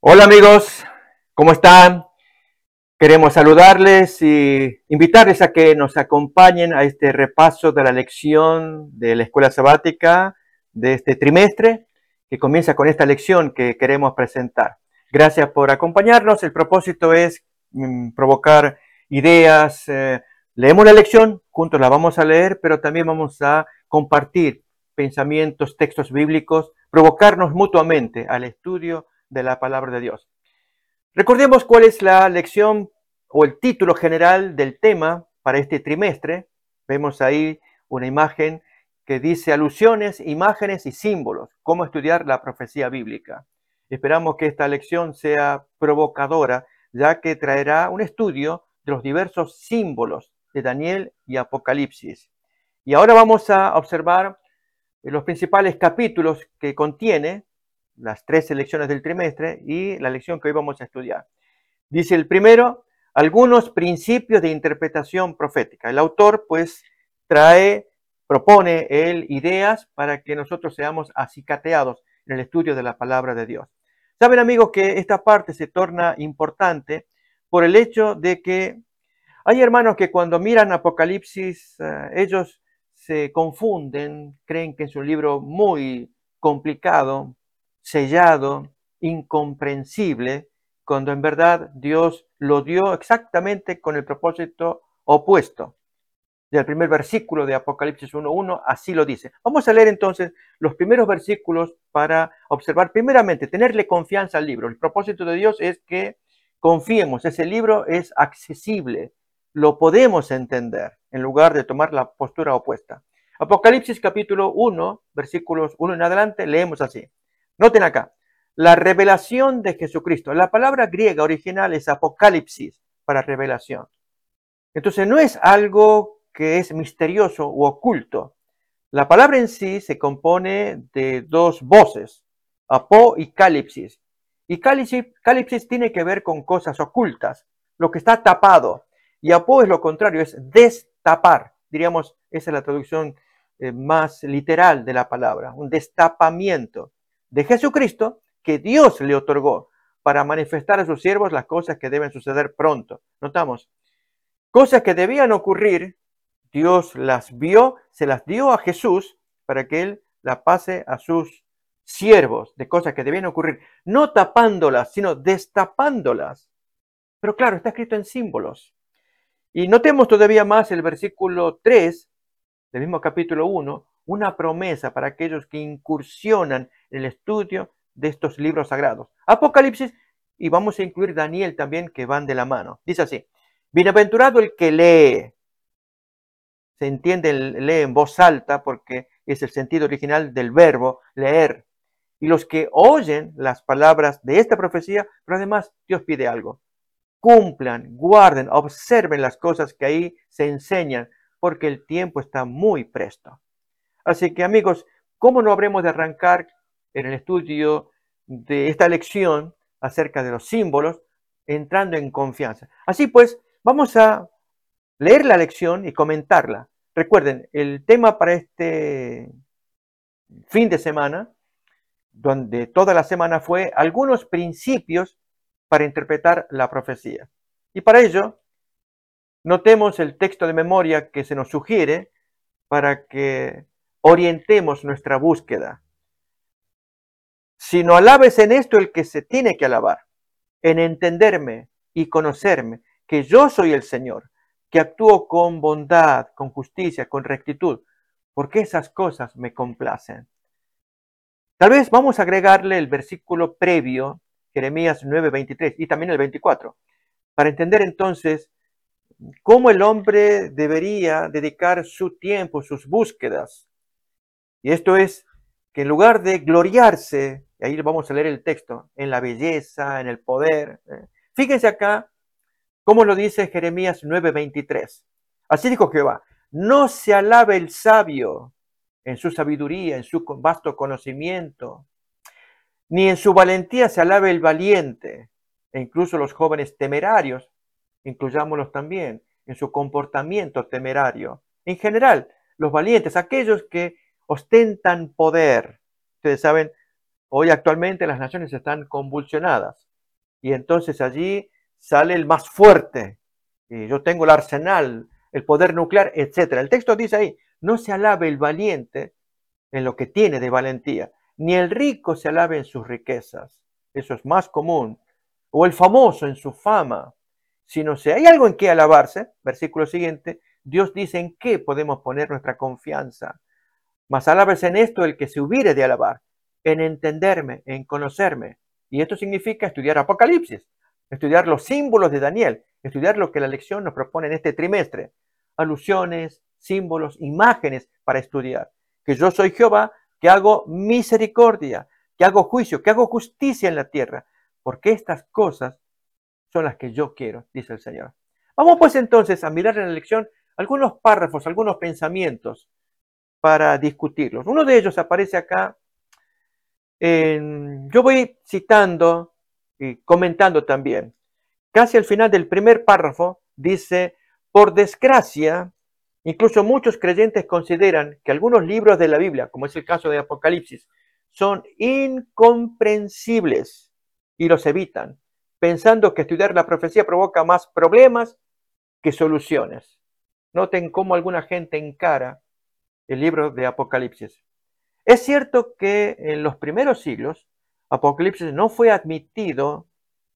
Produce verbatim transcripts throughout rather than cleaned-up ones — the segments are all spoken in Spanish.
Hola amigos, ¿cómo están? Queremos saludarles y invitarles a que nos acompañen a este repaso de la lección de la escuela sabática de este trimestre, que comienza con esta lección que queremos presentar. Gracias por acompañarnos. El propósito es mm, provocar ideas. Eh, leemos la lección, juntos la vamos a leer, pero también vamos a compartir pensamientos, textos bíblicos, provocarnos mutuamente al estudio de la palabra de Dios. Recordemos cuál es la lección o el título general del tema para este trimestre. Vemos ahí una imagen que dice alusiones, imágenes y símbolos, cómo estudiar la profecía bíblica. Esperamos que esta lección sea provocadora, ya que traerá un estudio de los diversos símbolos de Daniel y Apocalipsis. Y ahora vamos a observar los principales capítulos que contiene las tres lecciones del trimestre y la lección que hoy vamos a estudiar. Dice el primero, algunos principios de interpretación profética. El autor pues trae, propone él ideas para que nosotros seamos acicateados en el estudio de la palabra de Dios. Saben amigos que esta parte se torna importante por el hecho de que hay hermanos que cuando miran Apocalipsis, uh, ellos se confunden, creen que es un libro muy complicado, sellado, incomprensible, cuando en verdad Dios lo dio exactamente con el propósito opuesto. Del primer versículo de Apocalipsis uno uno, así lo dice. Vamos a leer entonces los primeros versículos para observar, primeramente, tenerle confianza al libro. El propósito de Dios es que confiemos, ese libro es accesible, lo podemos entender, en lugar de tomar la postura opuesta. Apocalipsis capítulo uno, versículos uno en adelante, leemos así. Noten acá, la revelación de Jesucristo. La palabra griega original es apocalipsis, para revelación. Entonces no es algo que es misterioso u oculto. La palabra en sí se compone de dos voces, apo y calipsis. Y calipsis, calipsis tiene que ver con cosas ocultas, lo que está tapado. Y apo es lo contrario, es destapar. Diríamos, esa es la traducción eh, más literal de la palabra, un destapamiento de Jesucristo que Dios le otorgó para manifestar a sus siervos las cosas que deben suceder pronto. Notamos, cosas que debían ocurrir, Dios las vio, se las dio a Jesús para que Él la pase a sus siervos de cosas que debían ocurrir, no tapándolas, sino destapándolas. Pero claro, está escrito en símbolos. Y notemos todavía más el versículo tres del mismo capítulo uno, una promesa para aquellos que incursionan en el estudio de estos libros sagrados. Apocalipsis, y vamos a incluir Daniel también, que van de la mano. Dice así, bienaventurado el que lee. Se entiende el lee en voz alta porque es el sentido original del verbo leer. Y los que oyen las palabras de esta profecía, pero además Dios pide algo. Cumplan, guarden, observen las cosas que ahí se enseñan, porque el tiempo está muy presto. Así que amigos, ¿cómo no habremos de arrancar en el estudio de esta lección acerca de los símbolos, entrando en confianza? Así pues, vamos a leer la lección y comentarla. Recuerden, el tema para este fin de semana, donde toda la semana fue algunos principios para interpretar la profecía. Y para ello, notemos el texto de memoria que se nos sugiere para que orientemos nuestra búsqueda. Sino alabes en esto el que se tiene que alabar, en entenderme y conocerme, que yo soy el Señor, que actúo con bondad, con justicia, con rectitud, porque esas cosas me complacen. Tal vez vamos a agregarle el versículo previo, Jeremías nueve veintitrés, y también el veinticuatro, para entender entonces cómo el hombre debería dedicar su tiempo, sus búsquedas. Y esto es que en lugar de gloriarse, y ahí vamos a leer el texto, en la belleza, en el poder, eh, fíjense acá cómo lo dice Jeremías nueve veintitrés. Así dijo Jehová, no se alabe el sabio en su sabiduría, en su vasto conocimiento, ni en su valentía se alabe el valiente, e incluso los jóvenes temerarios, incluyámoslos también, en su comportamiento temerario. En general, los valientes, aquellos que ostentan poder. Ustedes saben, hoy actualmente las naciones están convulsionadas. y entonces allí sale el más fuerte. Y yo tengo el arsenal, el poder nuclear, etcétera. El texto dice ahí, no se alabe el valiente en lo que tiene de valentía, ni el rico se alabe en sus riquezas. Eso es más común. O el famoso en su fama. Sino si hay algo en que alabarse, versículo siguiente, Dios dice en qué podemos poner nuestra confianza. Mas alábese en esto el que se hubiere de alabar, en entenderme, en conocerme. Y esto significa estudiar Apocalipsis, estudiar los símbolos de Daniel, estudiar lo que la lección nos propone en este trimestre. Alusiones, símbolos, imágenes para estudiar. Que yo soy Jehová, que hago misericordia, que hago juicio, que hago justicia en la tierra. Porque estas cosas son las que yo quiero, dice el Señor. Vamos pues entonces a mirar en la lección algunos párrafos, algunos pensamientos para discutirlos. Uno de ellos aparece acá. En, yo voy citando y comentando también. Casi al final del primer párrafo dice, por desgracia, incluso muchos creyentes consideran que algunos libros de la Biblia, como es el caso de Apocalipsis, son incomprensibles y los evitan, pensando que estudiar la profecía provoca más problemas que soluciones. Noten cómo alguna gente encara el libro de Apocalipsis. Es cierto que en los primeros siglos, Apocalipsis no fue admitido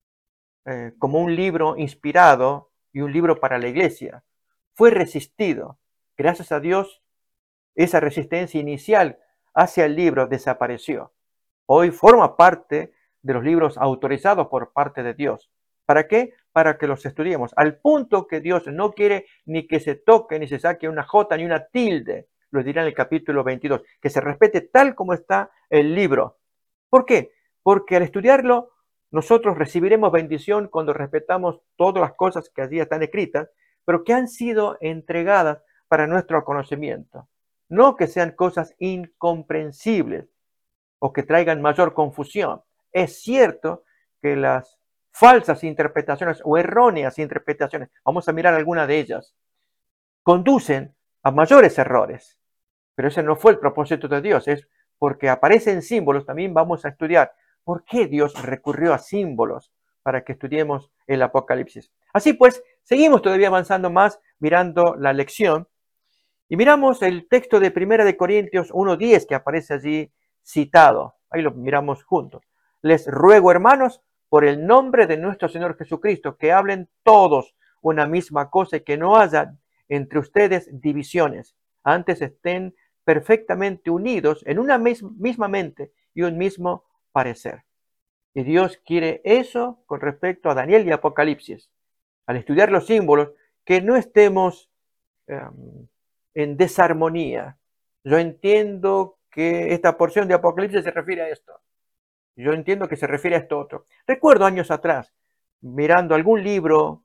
eh, como un libro inspirado y un libro para la iglesia. Fue resistido. Gracias a Dios, esa resistencia inicial hacia el libro desapareció. Hoy forma parte de los libros autorizados por parte de Dios. ¿Para qué? Para que los estudiemos. Al punto que Dios no quiere ni que se toque, ni se saque una jota, ni una tilde. Lo dirá en el capítulo veintidós. Que se respete tal como está el libro. ¿Por qué? Porque al estudiarlo, nosotros recibiremos bendición cuando respetamos todas las cosas que allí están escritas, pero que han sido entregadas para nuestro conocimiento. No que sean cosas incomprensibles o que traigan mayor confusión. Es cierto que las falsas interpretaciones o erróneas interpretaciones, vamos a mirar alguna de ellas, conducen a mayores errores. Pero ese no fue el propósito de Dios, es porque aparecen símbolos, también vamos a estudiar por qué Dios recurrió a símbolos para que estudiemos el Apocalipsis. Así pues, seguimos todavía avanzando más mirando la lección y miramos el texto de Primera de Corintios uno diez que aparece allí citado. Ahí lo miramos juntos. Les ruego, hermanos, por el nombre de nuestro Señor Jesucristo, que hablen todos una misma cosa y que no haya entre ustedes divisiones. Antes estén perfectamente unidos en una misma mente y un mismo parecer. Y Dios quiere eso con respecto a Daniel y Apocalipsis. Al estudiar los símbolos, que no estemos um, en desarmonía. Yo entiendo que esta porción de Apocalipsis se refiere a esto. Yo entiendo que se refiere a esto otro. Recuerdo años atrás, mirando algún libro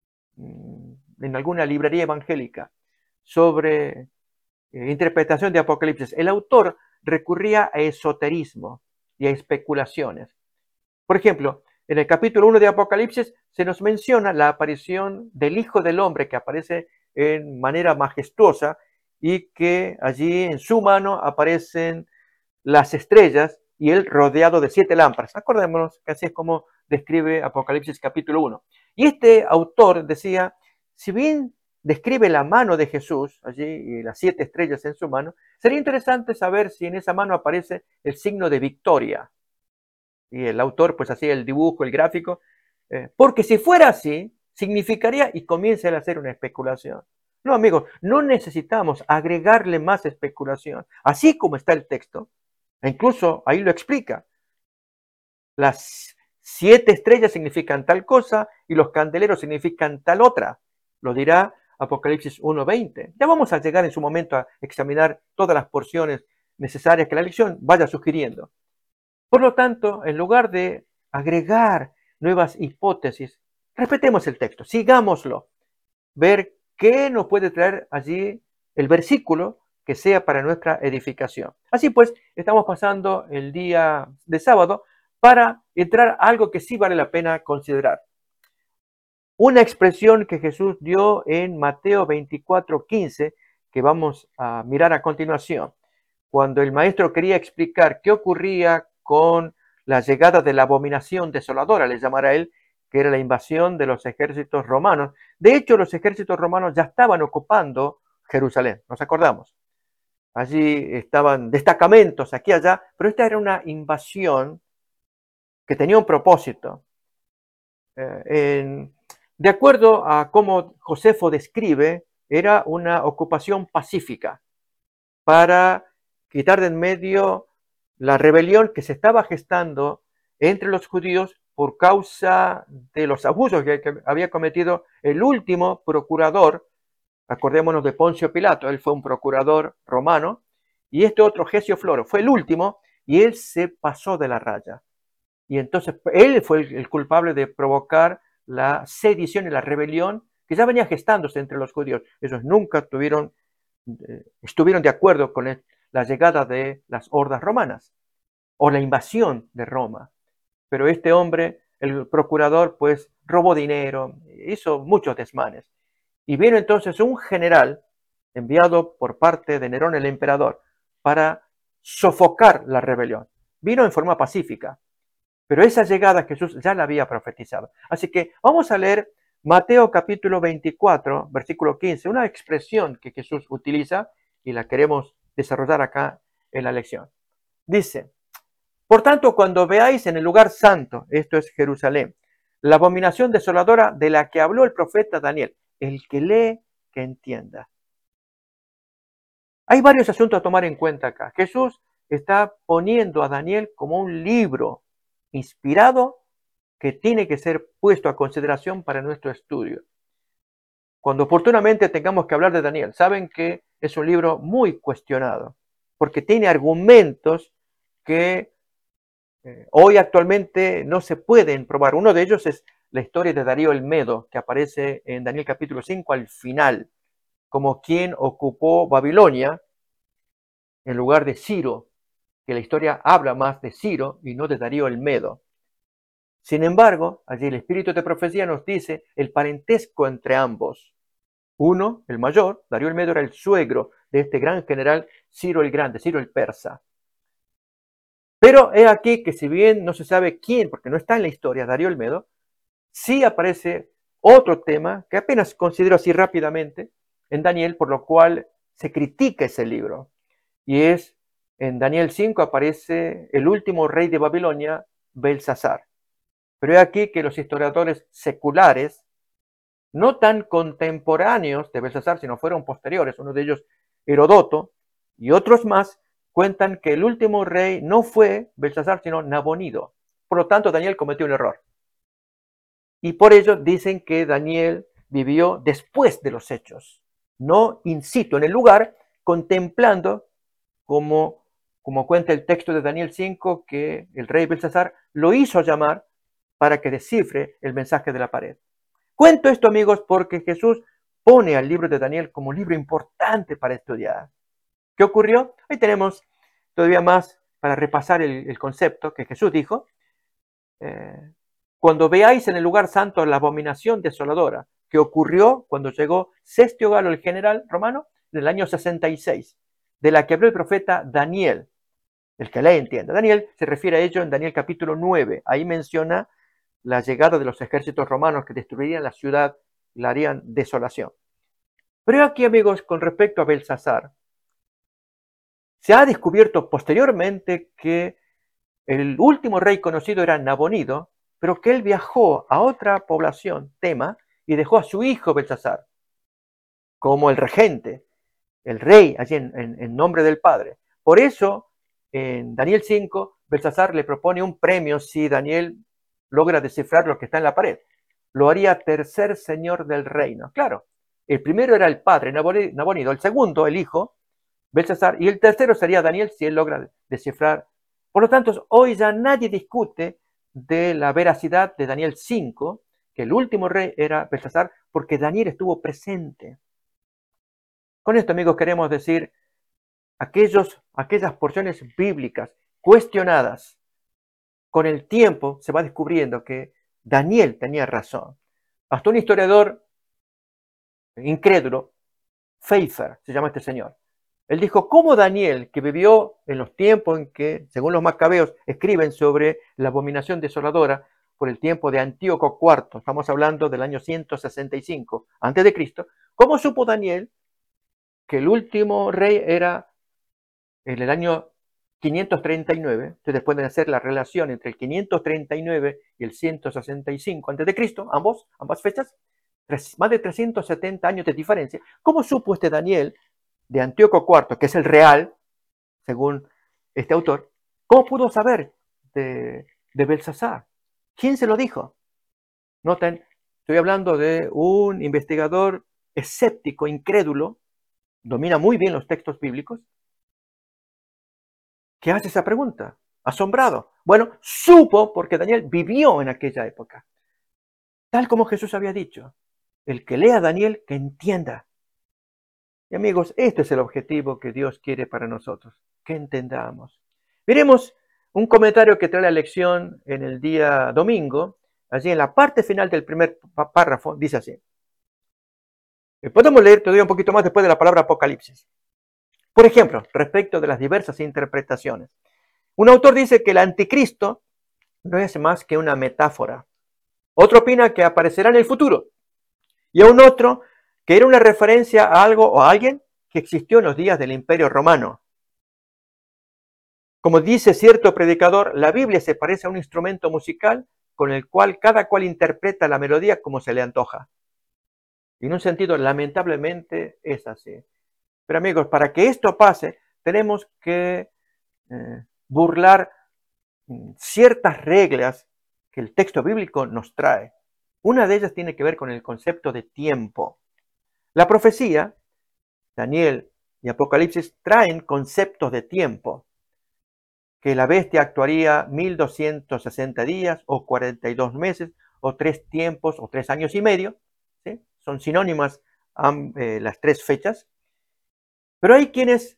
en alguna librería evangélica sobre eh, interpretación de Apocalipsis, el autor recurría a esoterismo y a especulaciones. Por ejemplo, en el capítulo uno de Apocalipsis se nos menciona la aparición del Hijo del Hombre que aparece en manera majestuosa y que allí en su mano aparecen las estrellas y él rodeado de siete lámparas. Acordémonos que así es como describe Apocalipsis capítulo uno. Y este autor decía, si bien describe la mano de Jesús, allí y las siete estrellas en su mano, sería interesante saber si en esa mano aparece el signo de victoria. Y el autor pues hacía el dibujo, el gráfico, eh, porque si fuera así, significaría, y comienza a hacer una especulación. No, amigos, no necesitamos agregarle más especulación. Así como está el texto, e incluso ahí lo explica. Las siete estrellas significan tal cosa y los candeleros significan tal otra. Lo dirá Apocalipsis uno veinte. Ya vamos a llegar en su momento a examinar todas las porciones necesarias que la lección vaya sugiriendo. Por lo tanto, en lugar de agregar nuevas hipótesis, respetemos el texto, sigámoslo, ver qué nos puede traer allí el versículo que sea para nuestra edificación. Así pues, estamos pasando el día de sábado para entrar a algo que sí vale la pena considerar. Una expresión que Jesús dio en Mateo veinticuatro quince, que vamos a mirar a continuación. Cuando el maestro quería explicar qué ocurría con la llegada de la abominación desoladora, le llamará él, que era la invasión de los ejércitos romanos. De hecho, los ejércitos romanos ya estaban ocupando Jerusalén, nos acordamos. Allí estaban destacamentos aquí y allá, pero esta era una invasión que tenía un propósito. Eh, en, de acuerdo a cómo Josefo describe, era una ocupación pacífica para quitar de en medio la rebelión que se estaba gestando entre los judíos por causa de los abusos que, que había cometido el último procurador. Acordémonos de Poncio Pilato, él fue un procurador romano, y este otro, Gesio Floro, fue el último, y él se pasó de la raya. Y entonces él fue el, el culpable de provocar la sedición y la rebelión que ya venía gestándose entre los judíos. Ellos nunca tuvieron, eh, estuvieron de acuerdo con el, la llegada de las hordas romanas o la invasión de Roma. Pero este hombre, el procurador, pues robó dinero, hizo muchos desmanes. Y vino entonces un general enviado por parte de Nerón el emperador para sofocar la rebelión. Vino en forma pacífica, pero esa llegada Jesús ya la había profetizado. Así que vamos a leer Mateo capítulo veinticuatro, versículo quince, una expresión que Jesús utiliza y la queremos desarrollar acá en la lección. Dice: por tanto, cuando veáis en el lugar santo, esto es Jerusalén, la abominación desoladora de la que habló el profeta Daniel, el que lee, que entienda. Hay varios asuntos a tomar en cuenta acá. Jesús está poniendo a Daniel como un libro inspirado que tiene que ser puesto a consideración para nuestro estudio. Cuando oportunamente tengamos que hablar de Daniel, saben que es un libro muy cuestionado, porque tiene argumentos que eh, hoy actualmente no se pueden probar. Uno de ellos es la historia de Darío el Medo, que aparece en Daniel capítulo cinco al final, como quien ocupó Babilonia en lugar de Ciro, que la historia habla más de Ciro y no de Darío el Medo. Sin embargo, allí el espíritu de profecía nos dice el parentesco entre ambos. Uno, el mayor, Darío el Medo, era el suegro de este gran general Ciro el Grande, Ciro el Persa. Pero he aquí que si bien no se sabe quién, porque no está en la historia Darío el Medo, sí aparece otro tema que apenas considero así rápidamente en Daniel, por lo cual se critica ese libro. Y es, en Daniel cinco aparece el último rey de Babilonia, Belsasar. Pero he aquí que los historiadores seculares, no tan contemporáneos de Belsasar, sino fueron posteriores, uno de ellos Herodoto y otros más, cuentan que el último rey no fue Belsasar, sino Nabonido. Por lo tanto, Daniel cometió un error. Y por ello dicen que Daniel vivió después de los hechos, no in situ, en el lugar, contemplando, como, como cuenta el texto de Daniel cinco, que el rey Belsasar lo hizo llamar para que descifre el mensaje de la pared. Cuento esto, amigos, porque Jesús pone al libro de Daniel como un libro importante para estudiar. ¿Qué ocurrió? Ahí tenemos todavía más para repasar el, el concepto que Jesús dijo. Eh, cuando veáis en el lugar santo la abominación desoladora que ocurrió cuando llegó Cestio Galo, el general romano, en el año sesenta y seis, de la que habló el profeta Daniel, el que lee entienda. Daniel se refiere a ello en Daniel capítulo nueve, ahí menciona la llegada de los ejércitos romanos que destruirían la ciudad y la harían desolación. Pero aquí, amigos, con respecto a Belsasar, se ha descubierto posteriormente que el último rey conocido era Nabonido, pero que él viajó a otra población, Tema, y dejó a su hijo Belsasar como el regente, el rey, allí en, en, en nombre del padre. Por eso, en Daniel cinco, Belsasar le propone un premio si Daniel logra descifrar lo que está en la pared. Lo haría tercer señor del reino. Claro, el primero era el padre, Nabonido, el segundo, el hijo, Belsasar, y el tercero sería Daniel si él logra descifrar. Por lo tanto, hoy ya nadie discute de la veracidad de Daniel cinco, que el último rey era Belsasar, porque Daniel estuvo presente. Con esto, amigos, queremos decir aquellos, aquellas porciones bíblicas cuestionadas. Con el tiempo se va descubriendo que Daniel tenía razón. Hasta un historiador incrédulo, Pfeiffer, se llama este señor, Él dijo, ¿cómo Daniel, que vivió en los tiempos en que, según los macabeos, escriben sobre la abominación desoladora por el tiempo de Antíoco cuarto, estamos hablando del año ciento sesenta y cinco antes de Cristo, ¿cómo supo Daniel que el último rey era en el año quinientos treinta y nueve? Ustedes pueden hacer la relación entre el quinientos treinta y nueve y el ciento sesenta y cinco antes de Cristo, ambos, ambas fechas, tres, más de trescientos setenta años de diferencia. ¿Cómo supo este Daniel de Antíoco cuarto, que es el real, según este autor? ¿Cómo pudo saber de, de Belsasar? ¿Quién se lo dijo? Noten, estoy hablando de un investigador escéptico, incrédulo, domina muy bien los textos bíblicos, que hace esa pregunta, asombrado. Bueno, supo porque Daniel vivió en aquella época. Tal como Jesús había dicho, el que lea a Daniel, que entienda. Y amigos, este es el objetivo que Dios quiere para nosotros, que entendamos. Miremos un comentario que trae la lección en el día domingo, allí en la parte final del primer párrafo, dice así. Podemos leer todavía un poquito más después de la palabra Apocalipsis. Por ejemplo, respecto de las diversas interpretaciones. Un autor dice que el anticristo no es más que una metáfora. Otro opina que aparecerá en el futuro. Y aún otro que era una referencia a algo o a alguien que existió en los días del Imperio Romano. Como dice cierto predicador, la Biblia se parece a un instrumento musical con el cual cada cual interpreta la melodía como se le antoja. Y en un sentido, lamentablemente, es así. Pero amigos, para que esto pase, tenemos que eh, burlar ciertas reglas que el texto bíblico nos trae. Una de ellas tiene que ver con el concepto de tiempo. La profecía, Daniel y Apocalipsis traen conceptos de tiempo, que la bestia actuaría mil doscientos sesenta días o cuarenta y dos meses o tres tiempos o tres años y medio, ¿sí? Son sinónimas eh, las tres fechas, pero hay quienes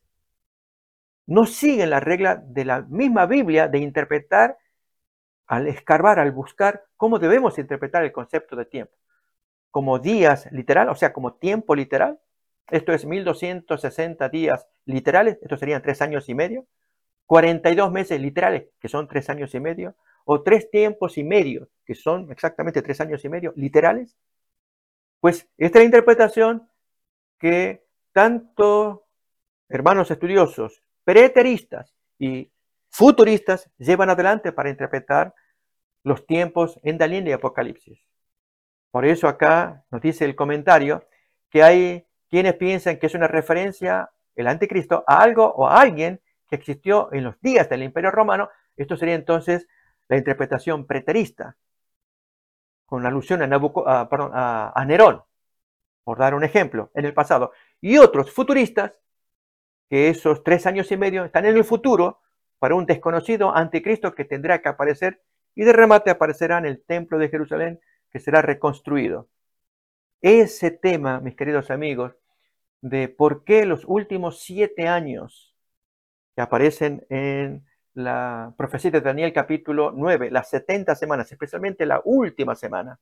no siguen la regla de la misma Biblia de interpretar, al escarbar, al buscar, cómo debemos interpretar el concepto de tiempo. Como días literal, o sea, como tiempo literal. Esto es mil doscientos sesenta días literales, esto serían tres años y medio. cuarenta y dos meses literales, que son tres años y medio. O tres tiempos y medio, que son exactamente tres años y medio literales. Pues esta es la interpretación que tanto hermanos estudiosos, preteristas y futuristas llevan adelante para interpretar los tiempos en Daniel y Apocalipsis. Por eso acá nos dice el comentario que hay quienes piensan que es una referencia, el anticristo, a algo o a alguien que existió en los días del Imperio Romano. Esto sería entonces la interpretación preterista, con alusión a, Nabucco, a, perdón, a, a Nerón, por dar un ejemplo, en el pasado. Y otros futuristas, que esos tres años y medio están en el futuro para un desconocido anticristo que tendrá que aparecer y de remate aparecerá en el templo de Jerusalén, que será reconstruido. Ese tema, mis queridos amigos, de por qué los últimos siete años que aparecen en la profecía de Daniel capítulo nueve, las setenta semanas, especialmente la última semana,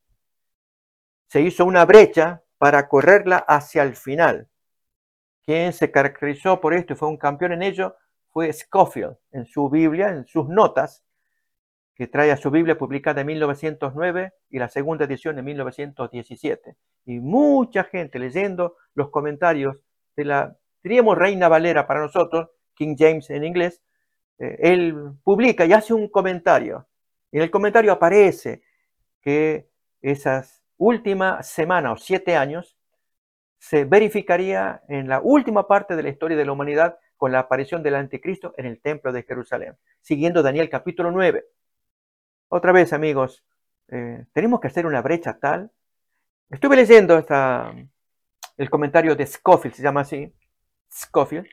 se hizo una brecha para correrla hacia el final. Quien se caracterizó por esto y fue un campeón en ello fue Scofield, en su Biblia, en sus notas, que trae a su Biblia publicada en mil novecientos nueve y la segunda edición en mil novecientos diecisiete. Y mucha gente leyendo los comentarios de la, diríamos, Reina Valera para nosotros, King James en inglés, eh, él publica y hace un comentario. Y en el comentario aparece que esas últimas semanas o siete años se verificaría en la última parte de la historia de la humanidad con la aparición del anticristo en el templo de Jerusalén, siguiendo Daniel capítulo nueve. Otra vez, amigos, eh, tenemos que hacer una brecha tal. Estuve leyendo esta, el comentario de Scofield, se llama así, Scofield,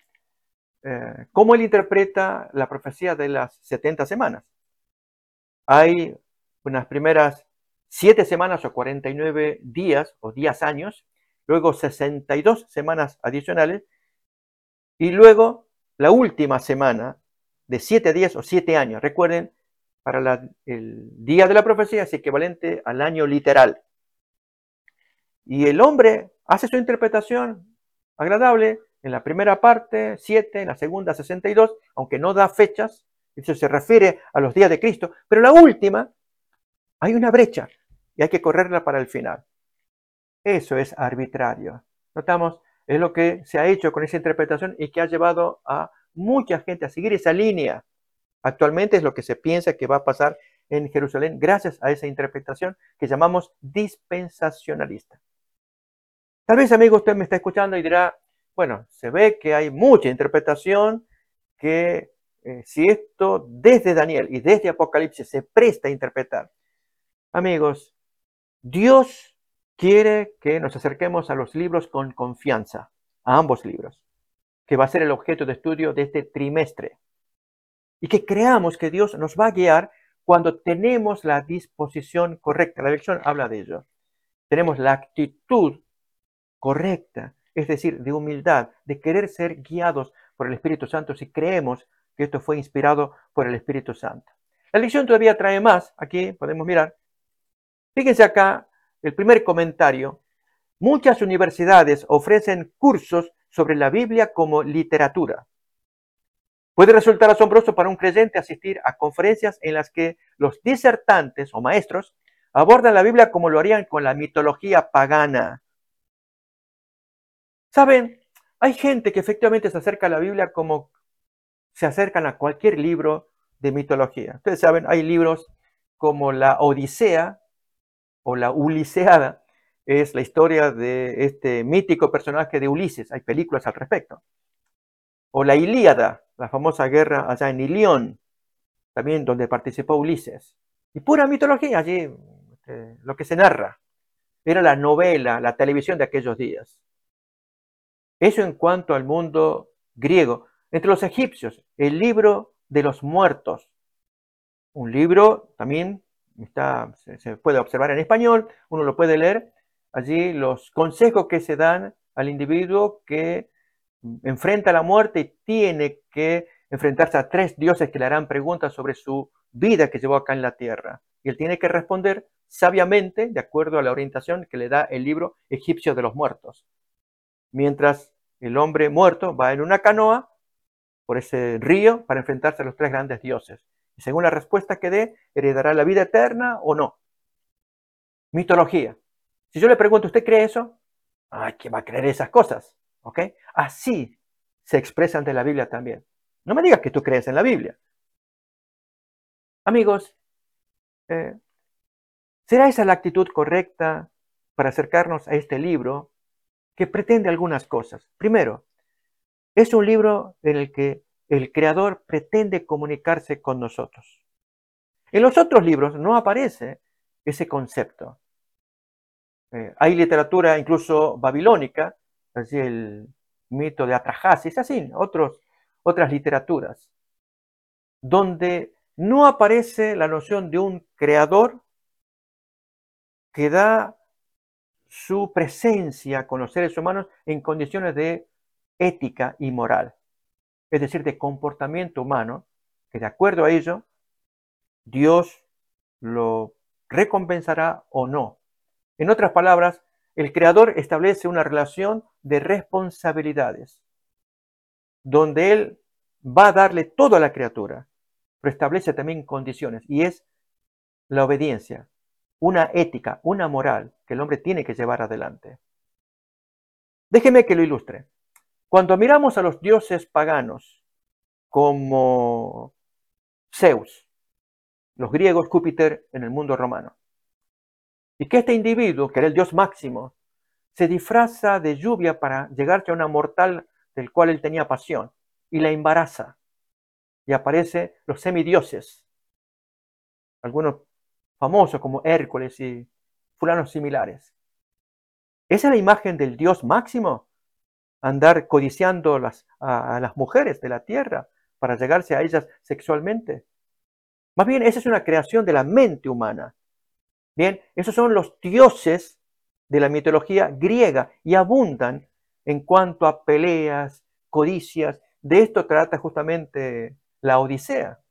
eh, cómo él interpreta la profecía de las setenta semanas. Hay unas primeras siete semanas o cuarenta y nueve días o días años, luego sesenta y dos semanas adicionales, y luego la última semana de siete días o siete años. Recuerden, para la, el día de la profecía es equivalente al año literal. Y el hombre hace su interpretación agradable, En la primera parte, siete, en la segunda, sesenta y dos, aunque no da fechas, eso se refiere a los días de Cristo, pero la última, hay una brecha y hay que correrla para el final. Eso es arbitrario. Notamos, es lo que se ha hecho con esa interpretación y que ha llevado a mucha gente a seguir esa línea. Actualmente es lo que se piensa que va a pasar en Jerusalén gracias a esa interpretación que llamamos dispensacionalista. Tal vez, amigo, usted me está escuchando y dirá, bueno, se ve que hay mucha interpretación, que eh, si esto desde Daniel y desde Apocalipsis se presta a interpretar. Amigos, Dios quiere que nos acerquemos a los libros con confianza, a ambos libros, que va a ser el objeto de estudio de este trimestre. Y que creamos que Dios nos va a guiar cuando tenemos la disposición correcta. La lección habla de ello. Tenemos la actitud correcta, es decir, de humildad, de querer ser guiados por el Espíritu Santo si creemos que esto fue inspirado por el Espíritu Santo. La lección todavía trae más. Aquí podemos mirar. Fíjense acá el primer comentario. Muchas universidades ofrecen cursos sobre la Biblia como literatura. Puede resultar asombroso para un creyente asistir a conferencias en las que los disertantes o maestros abordan la Biblia como lo harían con la mitología pagana. ¿Saben? Hay gente que efectivamente se acerca a la Biblia como se acercan a cualquier libro de mitología. Ustedes saben, hay libros como la Odisea o la Uliseada, es la historia de este mítico personaje de Ulises. Hay películas al respecto. O la Ilíada, la famosa guerra allá en Ilión, también donde participó Ulises. Y pura mitología allí, eh, lo que se narra. Era la novela, la televisión de aquellos días. Eso en cuanto al mundo griego. Entre los egipcios, el libro de los muertos. Un libro también está, se, se puede observar en español, uno lo puede leer. Allí los consejos que se dan al individuo que enfrenta la muerte y tiene que enfrentarse a tres dioses que le harán preguntas sobre su vida que llevó acá en la tierra. Y él tiene que responder sabiamente de acuerdo a la orientación que le da el libro egipcio de los muertos. Mientras el hombre muerto va en una canoa por ese río para enfrentarse a los tres grandes dioses. Y según la respuesta que dé, heredará la vida eterna o no. Mitología. Si yo le pregunto, ¿usted cree eso? Ay, ¿quién va a creer esas cosas? ¿Ok? Así se expresa ante la Biblia también. No me digas que tú crees en la Biblia. Amigos, eh, ¿será esa la actitud correcta para acercarnos a este libro que pretende algunas cosas? Primero, es un libro en el que el creador pretende comunicarse con nosotros. En los otros libros no aparece ese concepto. Eh, hay literatura incluso babilónica, así el mito de Atrahasis, así, otros, otras literaturas, donde no aparece la noción de un creador que da su presencia con los seres humanos en condiciones de ética y moral, es decir, de comportamiento humano, que de acuerdo a ello, Dios lo recompensará o no. En otras palabras, el creador establece una relación de responsabilidades, donde él va a darle todo a la criatura, pero establece también condiciones, y es la obediencia, una ética, una moral que el hombre tiene que llevar adelante. Déjeme que lo ilustre. Cuando miramos a los dioses paganos como Zeus, los griegos Júpiter en el mundo romano, y que este individuo, que era el dios máximo, se disfraza de lluvia para llegarse a una mortal del cual él tenía pasión, y la embaraza, y aparecen los semidioses, algunos famosos como Hércules y fulanos similares. ¿Esa es la imagen del dios máximo? Andar codiciando las, a, a las mujeres de la tierra para llegarse a ellas sexualmente. Más bien, esa es una creación de la mente humana. Bien, esos son los dioses de la mitología griega y abundan en cuanto a peleas, codicias. De esto trata justamente la Odisea.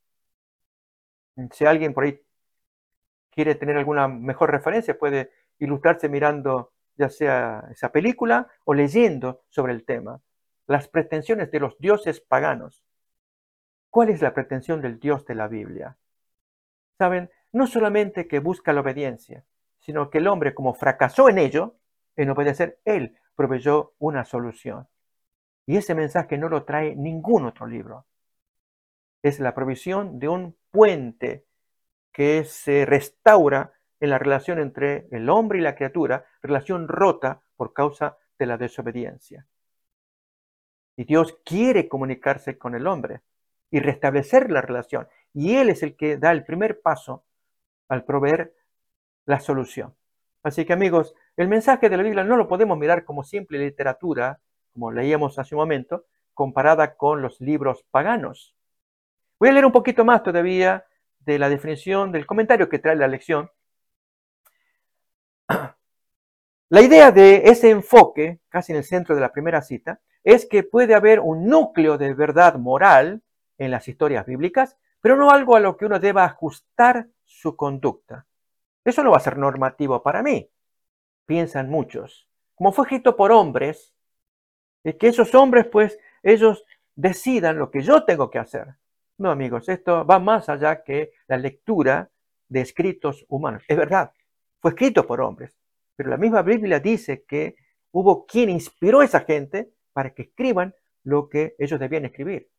Si alguien por ahí quiere tener alguna mejor referencia, puede ilustrarse mirando ya sea esa película o leyendo sobre el tema. las pretensiones de los dioses paganos. ¿Cuál es la pretensión del Dios de la Biblia? Saben, no solamente que busca la obediencia, sino que el hombre, como fracasó en ello, en obedecer, él proveyó una solución. Y ese mensaje no lo trae ningún otro libro. Es la provisión de un puente que se restaura en la relación entre el hombre y la criatura, relación rota por causa de la desobediencia. Y Dios quiere comunicarse con el hombre y restablecer la relación. Y Él es el que da el primer paso al proveer la solución. Así que amigos, el mensaje de la Biblia no lo podemos mirar como simple literatura, como leíamos hace un momento, comparada con los libros paganos. Voy a leer un poquito más todavía de la definición del comentario que trae la lección. La idea de ese enfoque, casi en el centro de la primera cita, es que puede haber un núcleo de verdad moral en las historias bíblicas, pero no algo a lo que uno deba ajustar su conducta. Eso no va a ser normativo para mí, piensan muchos. Como fue escrito por hombres, es que esos hombres, pues, ellos decidan lo que yo tengo que hacer. No, amigos, esto va más allá que la lectura de escritos humanos. Es verdad, fue escrito por hombres, pero la misma Biblia dice que hubo quien inspiró a esa gente para que escriban lo que ellos debían escribir.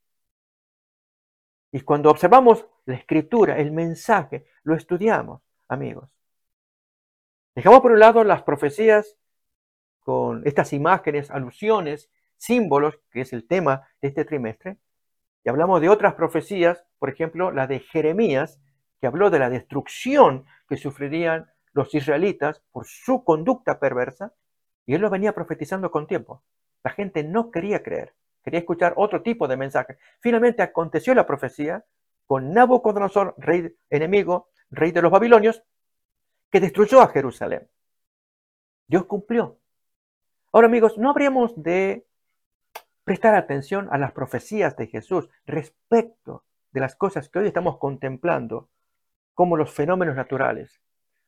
Y cuando observamos la escritura, el mensaje, lo estudiamos, amigos. Dejamos por un lado las profecías con estas imágenes, alusiones, símbolos, que es el tema de este trimestre, y hablamos de otras profecías, por ejemplo, la de Jeremías, que habló de la destrucción que sufrirían los israelitas por su conducta perversa, y él lo venía profetizando con tiempo. La gente no quería creer, quería escuchar otro tipo de mensaje. Finalmente aconteció la profecía con Nabucodonosor, rey enemigo, rey de los babilonios, que destruyó a Jerusalén. Dios cumplió. Ahora, amigos, no habríamos de prestar atención a las profecías de Jesús respecto de las cosas que hoy estamos contemplando como los fenómenos naturales.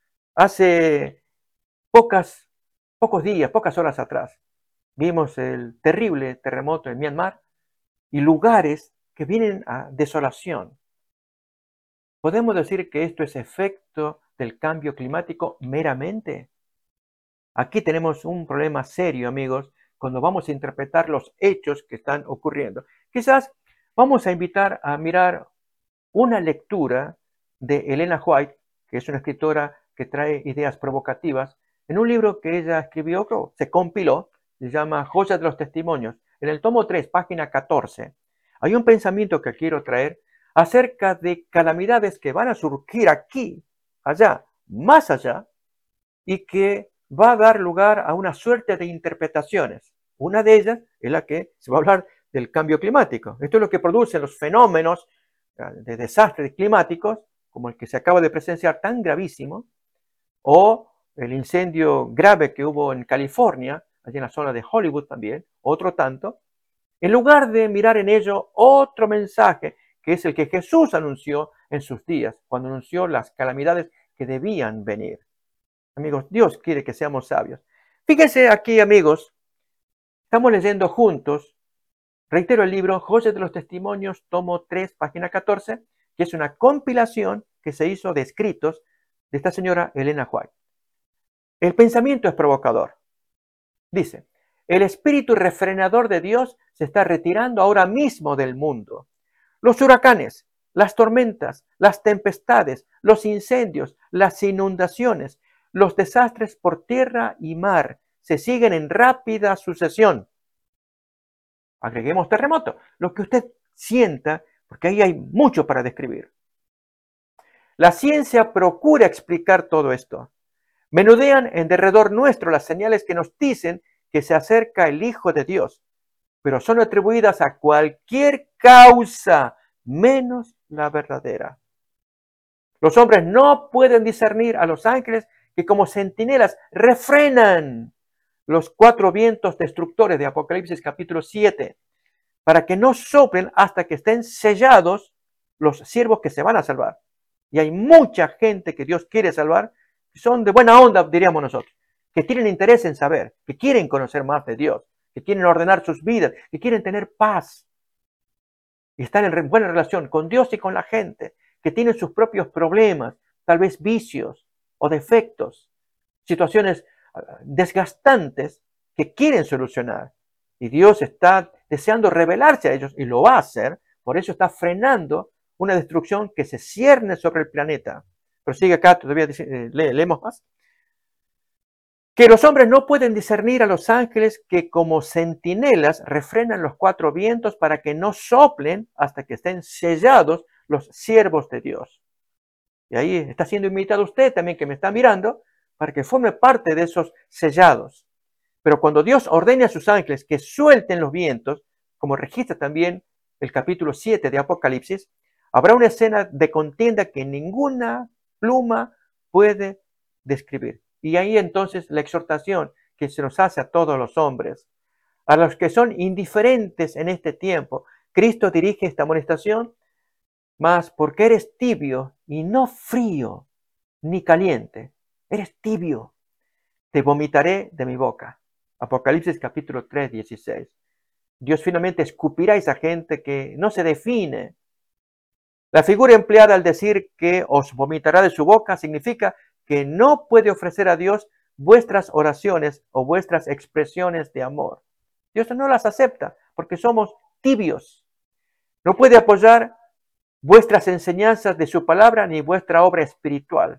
Hace pocas, pocos días, pocas horas atrás, vimos el terrible terremoto en Myanmar y lugares que vienen a desolación. ¿Podemos decir que esto es efecto del cambio climático meramente? Aquí tenemos un problema serio, amigos, cuando vamos a interpretar los hechos que están ocurriendo. Quizás vamos a invitar a mirar una lectura de Elena White, que es una escritora que trae ideas provocativas, en un libro que ella escribió, que se compiló, se llama Joyas de los Testimonios. En el tomo tres, página catorce, hay un pensamiento que quiero traer acerca de calamidades que van a surgir aquí, allá, más allá, y que va a dar lugar a una suerte de interpretaciones. Una de ellas es la que se va a hablar del cambio climático. Esto es lo que produce los fenómenos de desastres climáticos, como el que se acaba de presenciar tan gravísimo, o el incendio grave que hubo en California, allí en la zona de Hollywood también, otro tanto, en lugar de mirar en ello otro mensaje, que es el que Jesús anunció en sus días, cuando anunció las calamidades que debían venir. Amigos, Dios quiere que seamos sabios. Fíjense aquí, amigos, estamos leyendo juntos, reitero el libro Joyas de los Testimonios, tomo tres, página catorce, que es una compilación que se hizo de escritos de esta señora Elena White. El pensamiento es provocador. Dice, el espíritu refrenador de Dios se está retirando ahora mismo del mundo. Los huracanes, las tormentas, las tempestades, los incendios, las inundaciones, los desastres por tierra y mar se siguen en rápida sucesión. Agreguemos terremoto, lo que usted sienta, porque ahí hay mucho para describir. La ciencia procura explicar todo esto. Menudean en derredor nuestro las señales que nos dicen que se acerca el Hijo de Dios, pero son atribuidas a cualquier causa menos la verdadera. Los hombres no pueden discernir a los ángeles que como centinelas refrenan los cuatro vientos destructores de Apocalipsis capítulo siete, para que no soplen hasta que estén sellados los siervos que se van a salvar. Y hay mucha gente que Dios quiere salvar, que son de buena onda, diríamos nosotros, que tienen interés en saber, que quieren conocer más de Dios. que quieren ordenar sus vidas, que quieren tener paz y estar en buena relación con Dios y con la gente, que tienen sus propios problemas, tal vez vicios o defectos, situaciones desgastantes que quieren solucionar. Y Dios está deseando revelarse a ellos y lo va a hacer, por eso está frenando una destrucción que se cierne sobre el planeta. Pero sigue acá, todavía dice, eh, le, leemos más. Que los hombres no pueden discernir a los ángeles que como centinelas refrenan los cuatro vientos para que no soplen hasta que estén sellados los siervos de Dios. Y ahí está siendo invitado usted también que me está mirando para que forme parte de esos sellados. Pero cuando Dios ordene a sus ángeles que suelten los vientos, como registra también el capítulo siete de Apocalipsis, habrá una escena de contienda que ninguna pluma puede describir. Y ahí entonces la exhortación que se nos hace a todos los hombres, a los que son indiferentes en este tiempo, Cristo dirige esta amonestación, mas porque eres tibio y no frío ni caliente, eres tibio, te vomitaré de mi boca. Apocalipsis capítulo tres, dieciséis. Dios finalmente escupirá a esa gente que no se define. La figura empleada al decir que os vomitará de su boca significa que no puede ofrecer a Dios vuestras oraciones o vuestras expresiones de amor. Dios no las acepta porque somos tibios. No puede apoyar vuestras enseñanzas de su palabra ni vuestra obra espiritual.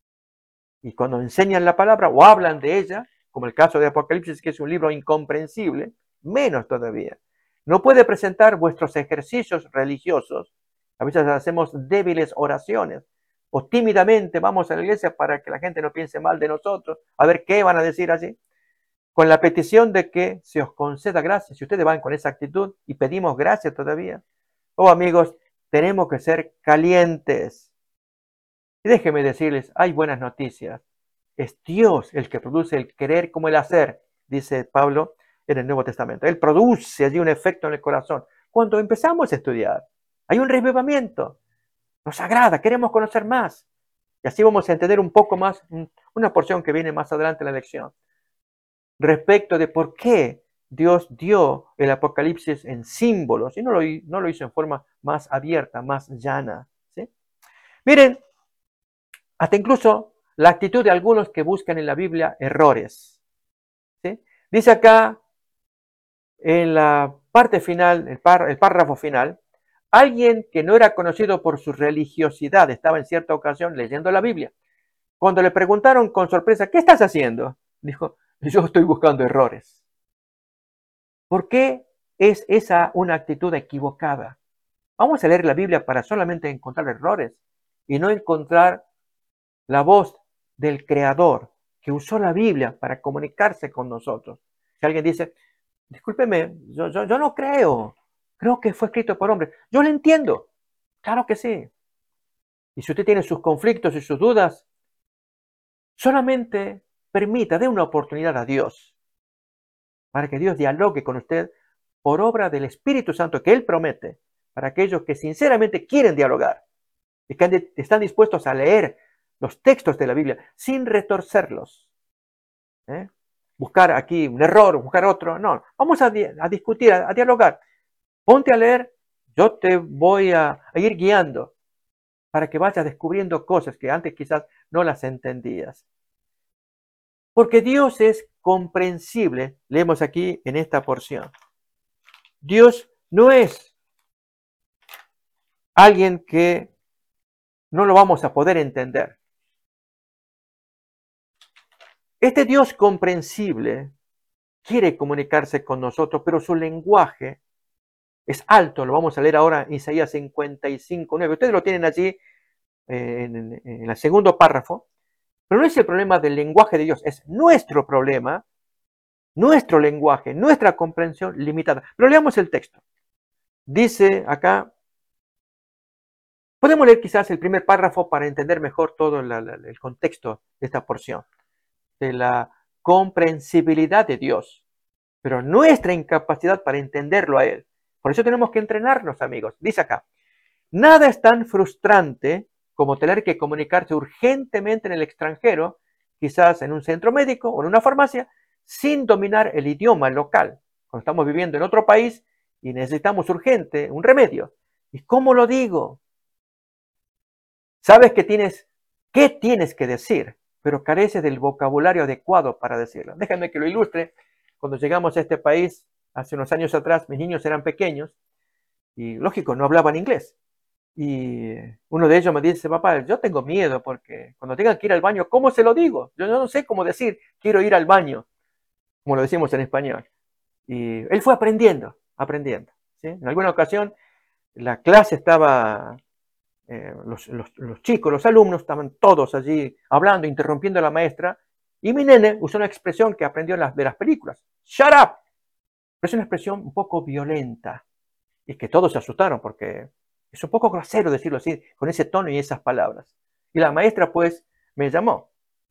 Y cuando enseñan la palabra o hablan de ella, como el caso de Apocalipsis, que es un libro incomprensible, menos todavía. No puede presentar vuestros ejercicios religiosos. A veces hacemos débiles oraciones o tímidamente vamos a la iglesia para que la gente no piense mal de nosotros, a ver qué van a decir así, con la petición de que se os conceda gracia. Si ustedes van con esa actitud y pedimos gracia todavía, oh amigos, tenemos que ser calientes. Y déjenme decirles, hay buenas noticias. Es Dios el que produce el querer como el hacer, dice Pablo en el Nuevo Testamento. Él produce allí un efecto en el corazón. Cuando empezamos a estudiar, hay un revivamiento. Nos agrada, queremos conocer más. Y así vamos a entender un poco más, una porción que viene más adelante en la lección, respecto de por qué Dios dio el Apocalipsis en símbolos y no lo, no lo hizo en forma más abierta, más llana. ¿Sí? Miren, hasta incluso la actitud de algunos que buscan en la Biblia errores. ¿Sí? Dice acá, en la parte final, el, par, el párrafo final, alguien que no era conocido por su religiosidad estaba en cierta ocasión leyendo la Biblia. Cuando le preguntaron con sorpresa, ¿qué estás haciendo? Dijo, yo estoy buscando errores. ¿Por qué es esa una actitud equivocada? Vamos a leer la Biblia para solamente encontrar errores y no encontrar la voz del Creador que usó la Biblia para comunicarse con nosotros. Si alguien dice, discúlpeme, yo, yo, yo no creo, creo que fue escrito por hombres. Yo lo entiendo, claro que sí. Y si usted tiene sus conflictos y sus dudas, solamente permita, dé una oportunidad a Dios para que Dios dialogue con usted por obra del Espíritu Santo que Él promete para aquellos que sinceramente quieren dialogar y que están dispuestos a leer los textos de la Biblia sin retorcerlos. ¿Eh? Buscar aquí un error, buscar otro. No, vamos a, a discutir, a, a dialogar. Ponte a leer, yo te voy a, a ir guiando para que vayas descubriendo cosas que antes quizás no las entendías. Porque Dios es comprensible, leemos aquí en esta porción. Dios no es alguien que no lo vamos a poder entender. Este Dios comprensible quiere comunicarse con nosotros, pero su lenguaje es alto. Lo vamos a leer ahora en Isaías cincuenta y cinco, nueve. Ustedes lo tienen allí eh, en, en el segundo párrafo. Pero no es el problema del lenguaje de Dios, es nuestro problema, nuestro lenguaje, nuestra comprensión limitada. Pero leamos el texto. Dice acá, podemos leer quizás el primer párrafo para entender mejor todo la, la, el contexto de esta porción, de la comprensibilidad de Dios, pero nuestra incapacidad para entenderlo a Él. Por eso tenemos que entrenarnos, amigos. Dice acá, nada es tan frustrante como tener que comunicarse urgentemente en el extranjero, quizás en un centro médico o en una farmacia, sin dominar el idioma local. cuando estamos viviendo en otro país y necesitamos urgente un remedio. ¿Y cómo lo digo? Sabes que tienes, qué tienes que decir, pero careces del vocabulario adecuado para decirlo. Déjame que lo ilustre. Cuando llegamos a este país, hace unos años atrás, mis niños eran pequeños y, lógico, no hablaban inglés. Y uno de ellos me dice, papá, yo tengo miedo porque cuando tengan que ir al baño, ¿cómo se lo digo? Yo no sé cómo decir, quiero ir al baño, como lo decimos en español. Y él fue aprendiendo, aprendiendo. ¿Sí? En alguna ocasión, la clase estaba, eh, los, los, los chicos, los alumnos, estaban todos allí hablando, interrumpiendo a la maestra, y mi nene usó una expresión que aprendió en las, de las películas, shut up. Pero es una expresión un poco violenta, y que todos se asustaron porque es un poco grosero decirlo así, con ese tono y esas palabras. Y la maestra pues me llamó.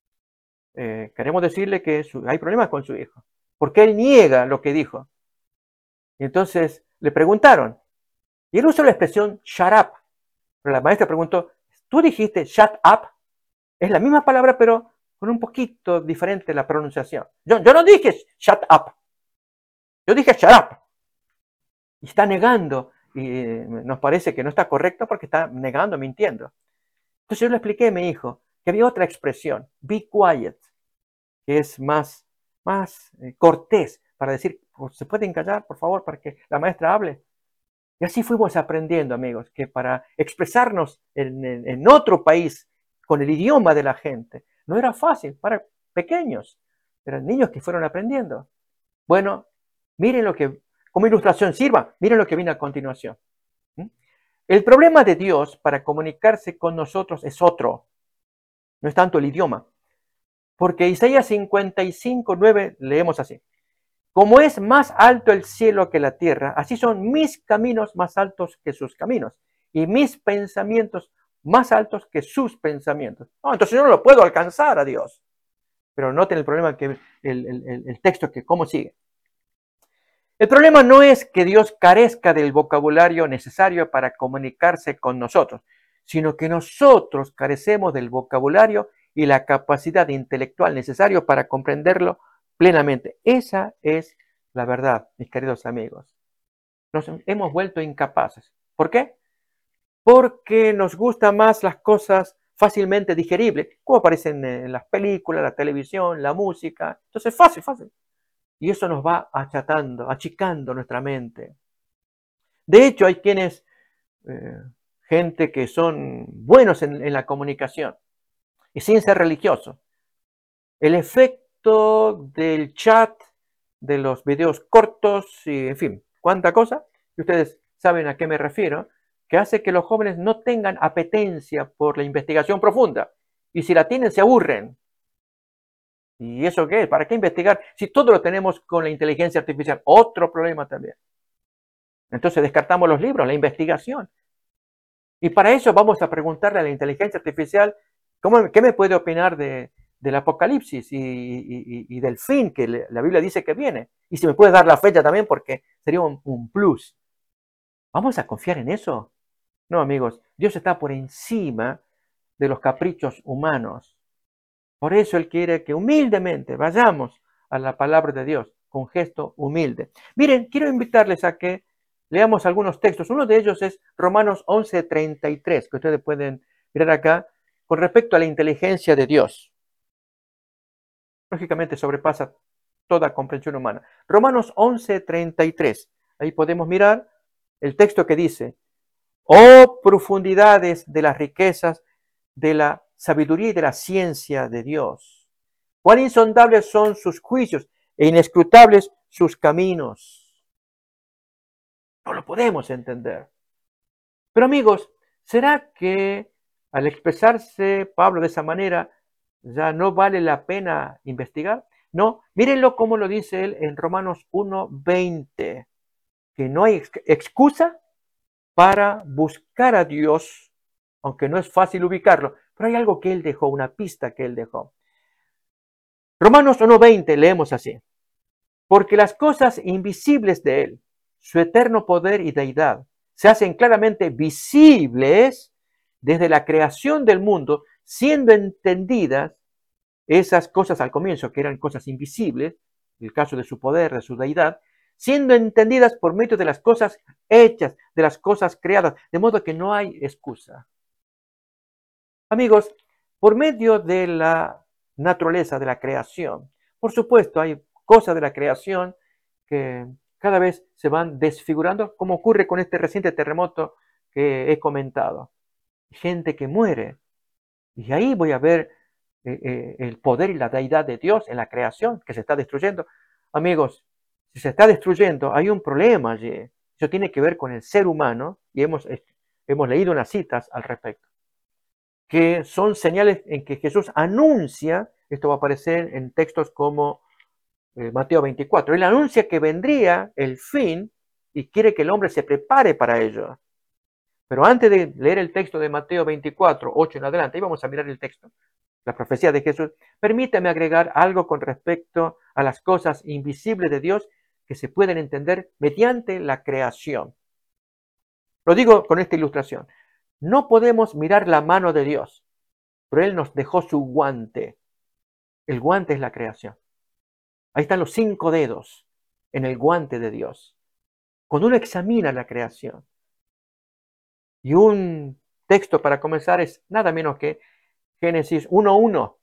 Eh, queremos decirle que su, hay problemas con su hijo, porque él niega lo que dijo. Y entonces le preguntaron, y él usó la expresión shut up. Pero la maestra preguntó, ¿tú dijiste shut up? Es la misma palabra, pero con un poquito diferente la pronunciación. Yo, yo no dije shut up. Yo dije shut up. Y está negando, y nos parece que no está correcto porque está negando, mintiendo. Entonces yo le expliqué a mi hijo que había otra expresión, be quiet, que es más, más eh, cortés para decir, ¿se pueden callar, por favor, para que la maestra hable? Y así fuimos aprendiendo, amigos, que para expresarnos en, en, en otro país con el idioma de la gente no era fácil para pequeños, eran niños que fueron aprendiendo. Bueno, miren lo que, como ilustración sirva, miren lo que viene a continuación. ¿Mm? El problema de Dios para comunicarse con nosotros es otro, no es tanto el idioma, porque Isaías cincuenta y cinco, nueve leemos así. Como es más alto el cielo que la tierra, así son mis caminos más altos que sus caminos, y mis pensamientos más altos que sus pensamientos. No, entonces yo no lo puedo alcanzar a Dios. Pero noten el problema, que el, el, el texto, que cómo sigue. El problema no es que Dios carezca del vocabulario necesario para comunicarse con nosotros, sino que nosotros carecemos del vocabulario y la capacidad intelectual necesario para comprenderlo plenamente. Esa es la verdad, mis queridos amigos. Nos hemos vuelto incapaces. ¿Por qué? Porque nos gustan más las cosas fácilmente digeribles, como aparecen en las películas, la televisión, la música. Entonces, fácil, fácil. Y eso nos va achatando, achicando nuestra mente. De hecho, hay quienes, eh, gente que son buenos en, en la comunicación y sin ser religiosos. El efecto del chat, de los videos cortos y, en fin, cuánta cosa, y ustedes saben a qué me refiero, que hace que los jóvenes no tengan apetencia por la investigación profunda. Y si la tienen, se aburren. ¿Y eso qué es? ¿Para qué investigar si todo lo tenemos con la inteligencia artificial? Otro problema también. Entonces descartamos los libros, la investigación. Y para eso vamos a preguntarle a la inteligencia artificial, ¿cómo, ¿qué me puede opinar de, del Apocalipsis y, y, y, del fin que le, la Biblia dice que viene? Y si me puede dar la fecha también, porque sería un, un plus. ¿Vamos a confiar en eso? No, amigos, Dios está por encima de los caprichos humanos. Por eso Él quiere que humildemente vayamos a la palabra de Dios, con gesto humilde. Miren, quiero invitarles a que leamos algunos textos. Uno de ellos es Romanos once, treinta y tres, que ustedes pueden mirar acá, con respecto a la inteligencia de Dios. Lógicamente sobrepasa toda comprensión humana. Romanos once, treinta y tres. Ahí podemos mirar el texto que dice, oh profundidades de las riquezas de la sabiduría y de la ciencia de Dios. Cuán insondables son sus juicios e inescrutables sus caminos. No lo podemos entender. Pero amigos, ¿será que al expresarse Pablo de esa manera ya no vale la pena investigar? No, mírenlo como lo dice él en Romanos uno, veinte, que no hay excusa para buscar a Dios, aunque no es fácil ubicarlo, pero hay algo que él dejó, una pista que él dejó. Romanos uno, veinte leemos así, porque las cosas invisibles de él, su eterno poder y deidad, se hacen claramente visibles desde la creación del mundo, siendo entendidas esas cosas al comienzo, que eran cosas invisibles, el caso de su poder, de su deidad, siendo entendidas por medio de las cosas hechas, de las cosas creadas, de modo que no hay excusa. Amigos, por medio de la naturaleza de la creación, por supuesto hay cosas de la creación que cada vez se van desfigurando, como ocurre con este reciente terremoto que he comentado. Gente que muere. Y ahí voy a ver eh, eh, el poder y la deidad de Dios en la creación que se está destruyendo. Amigos, si se está destruyendo, hay un problema allí. Eso tiene que ver con el ser humano y hemos, hemos leído unas citas al respecto, que son señales en que Jesús anuncia, esto va a aparecer en textos como eh, Mateo veinticuatro, él anuncia que vendría el fin y quiere que el hombre se prepare para ello. Pero antes de leer el texto de Mateo veinticuatro, ocho en adelante, ahí vamos a mirar el texto, la profecía de Jesús, permítame agregar algo con respecto a las cosas invisibles de Dios que se pueden entender mediante la creación. Lo digo con esta ilustración. No podemos mirar la mano de Dios, pero Él nos dejó su guante. El guante es la creación. Ahí están los cinco dedos en el guante de Dios. Cuando uno examina la creación, y un texto para comenzar es nada menos que Génesis uno uno.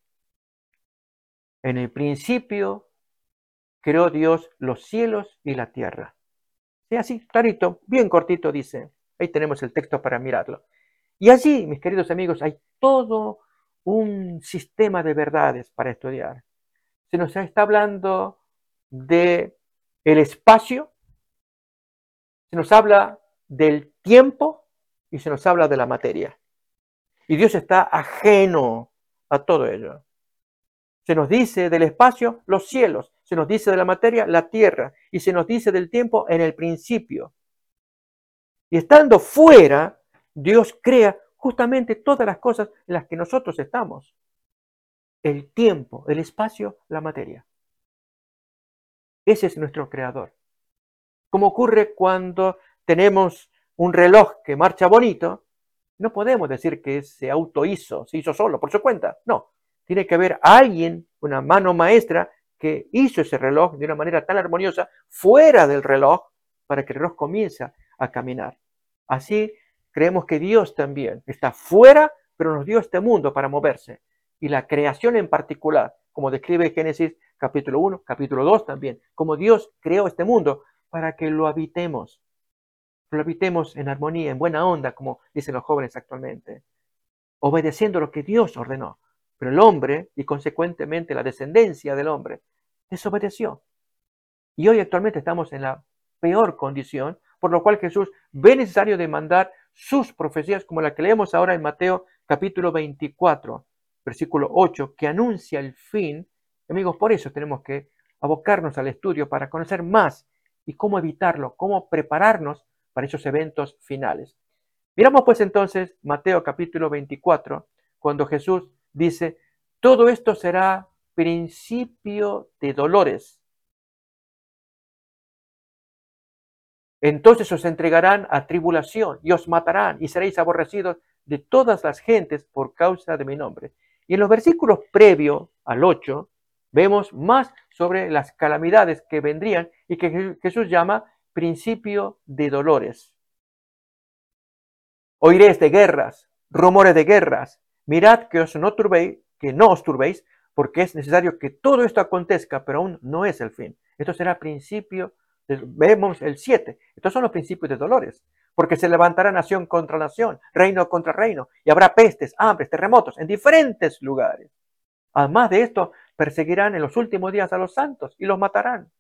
En el principio creó Dios los cielos y la tierra. Sí, así, clarito, bien cortito dice. Ahí tenemos el texto para mirarlo. Y allí, mis queridos amigos, hay todo un sistema de verdades para estudiar. Se nos está hablando de el espacio, se nos habla del tiempo y se nos habla de la materia. Y Dios está ajeno a todo ello. Se nos dice del espacio los cielos, se nos dice de la materia la tierra y se nos dice del tiempo en el principio. Y estando fuera, Dios crea justamente todas las cosas en las que nosotros estamos. El tiempo, el espacio, la materia. Ese es nuestro creador. Como ocurre cuando tenemos un reloj que marcha bonito, no podemos decir que se autohizo, se hizo solo por su cuenta. No, tiene que haber alguien, una mano maestra, que hizo ese reloj de una manera tan armoniosa fuera del reloj para que el reloj comience a caminar. Así creemos que Dios también está fuera, pero nos dio este mundo para moverse. Y la creación en particular, como describe Génesis capítulo uno, capítulo dos también, como Dios creó este mundo para que lo habitemos. Lo habitemos en armonía, en buena onda, como dicen los jóvenes actualmente, obedeciendo lo que Dios ordenó. Pero el hombre, y consecuentemente la descendencia del hombre, desobedeció. Y hoy actualmente estamos en la peor condición, por lo cual Jesús ve necesario demandar sus profecías, como la que leemos ahora en Mateo capítulo veinticuatro, versículo ocho, que anuncia el fin. Amigos, por eso tenemos que abocarnos al estudio para conocer más y cómo evitarlo, cómo prepararnos para esos eventos finales. Miramos pues entonces Mateo capítulo veinticuatro, cuando Jesús dice, todo esto será principio de dolores. Entonces os entregarán a tribulación y os matarán y seréis aborrecidos de todas las gentes por causa de mi nombre. Y en los versículos previos al ocho vemos más sobre las calamidades que vendrían y que Jesús llama principio de dolores. Oiréis de guerras, rumores de guerras. Mirad que, os no turbéis, que no os turbéis, porque es necesario que todo esto acontezca, pero aún no es el fin. Esto será principio, de, vemos el siete. Estos son los principios de dolores, porque se levantará nación contra nación, reino contra reino, y habrá pestes, hambres, terremotos en diferentes lugares. Además de esto, perseguirán en los últimos días a los santos y los matarán.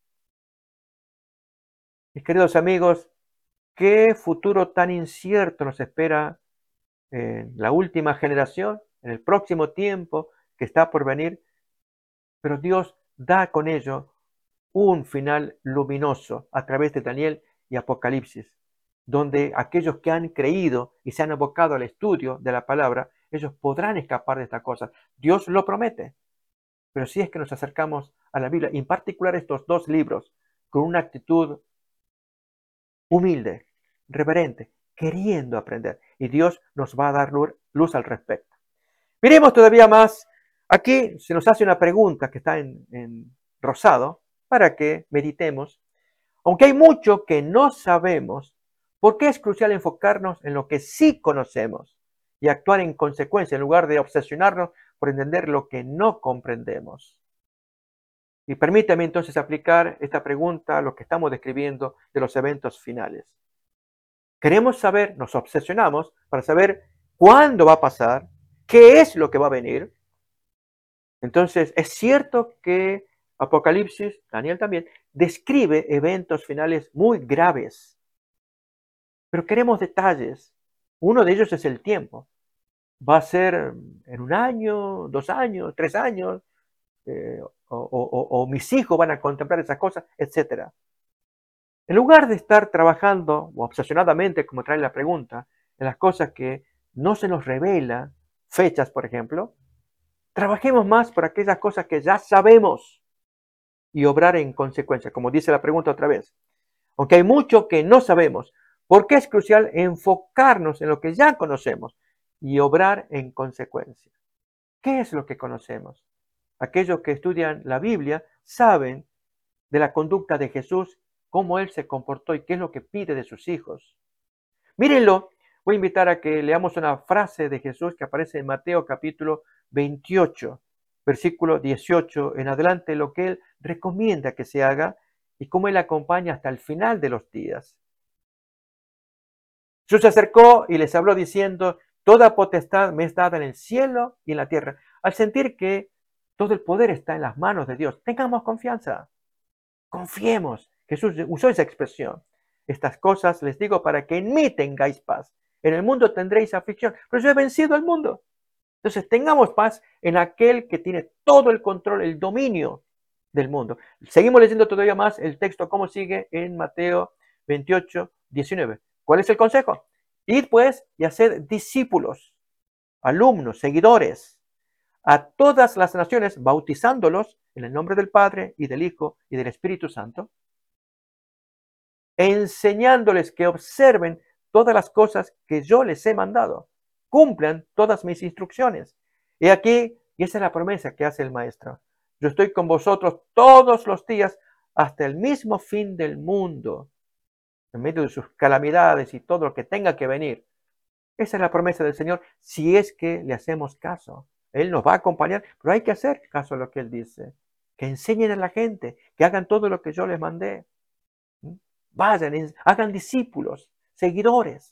Mis queridos amigos, ¿qué futuro tan incierto nos espera en la última generación, en el próximo tiempo que está por venir? Pero Dios da con ello un final luminoso a través de Daniel y Apocalipsis, donde aquellos que han creído y se han abocado al estudio de la palabra, ellos podrán escapar de esta cosa. Dios lo promete. Pero si es que nos acercamos a la Biblia, en particular estos dos libros, con una actitud humilde, reverente, queriendo aprender. Y Dios nos va a dar luz al respecto. Miremos todavía más. Aquí se nos hace una pregunta que está en, en rosado para que meditemos. Aunque hay mucho que no sabemos, ¿por qué es crucial enfocarnos en lo que sí conocemos y actuar en consecuencia en lugar de obsesionarnos por entender lo que no comprendemos? Y permítame entonces aplicar esta pregunta a lo que estamos describiendo de los eventos finales. Queremos saber, nos obsesionamos para saber cuándo va a pasar, qué es lo que va a venir. Entonces, es cierto que Apocalipsis, Daniel también, describe eventos finales muy graves, pero queremos detalles. Uno de ellos es el tiempo. Va a ser en un año, dos años, tres años, eh, o, o, o mis hijos van a contemplar esas cosas, etcétera. En lugar de estar trabajando o obsesionadamente, como trae la pregunta, en las cosas que no se nos revela, fechas, por ejemplo, trabajemos más por aquellas cosas que ya sabemos y obrar en consecuencia, como dice la pregunta otra vez. Aunque hay mucho que no sabemos, ¿por qué es crucial enfocarnos en lo que ya conocemos y obrar en consecuencia? ¿Qué es lo que conocemos? Aquellos que estudian la Biblia saben de la conducta de Jesús, cómo Él se comportó y qué es lo que pide de sus hijos. Mírenlo, voy a invitar a que leamos una frase de Jesús que aparece en Mateo capítulo veintiocho, versículo dieciocho en adelante, lo que Él recomienda que se haga y cómo Él acompaña hasta el final de los días. Jesús se acercó y les habló diciendo, toda potestad me es dada en el cielo y en la tierra. Al sentir que todo el poder está en las manos de Dios, tengamos confianza. Confiemos. Jesús usó esa expresión. Estas cosas les digo para que en mí tengáis paz. En el mundo tendréis aflicción, pero yo he vencido al mundo. Entonces tengamos paz en aquel que tiene todo el control, el dominio del mundo. Seguimos leyendo todavía más el texto, cómo sigue en Mateo veintiocho, diecinueve. ¿Cuál es el consejo? Id pues y haced discípulos, alumnos, seguidores, a todas las naciones, bautizándolos en el nombre del Padre y del Hijo y del Espíritu Santo, enseñándoles que observen todas las cosas que yo les he mandado, cumplan todas mis instrucciones. Y aquí, y esa es la promesa que hace el Maestro, yo estoy con vosotros todos los días hasta el mismo fin del mundo, en medio de sus calamidades y todo lo que tenga que venir. Esa es la promesa del Señor, si es que le hacemos caso. Él nos va a acompañar, pero hay que hacer caso a lo que Él dice. Que enseñen a la gente, que hagan todo lo que yo les mandé. Vayan, hagan discípulos, seguidores.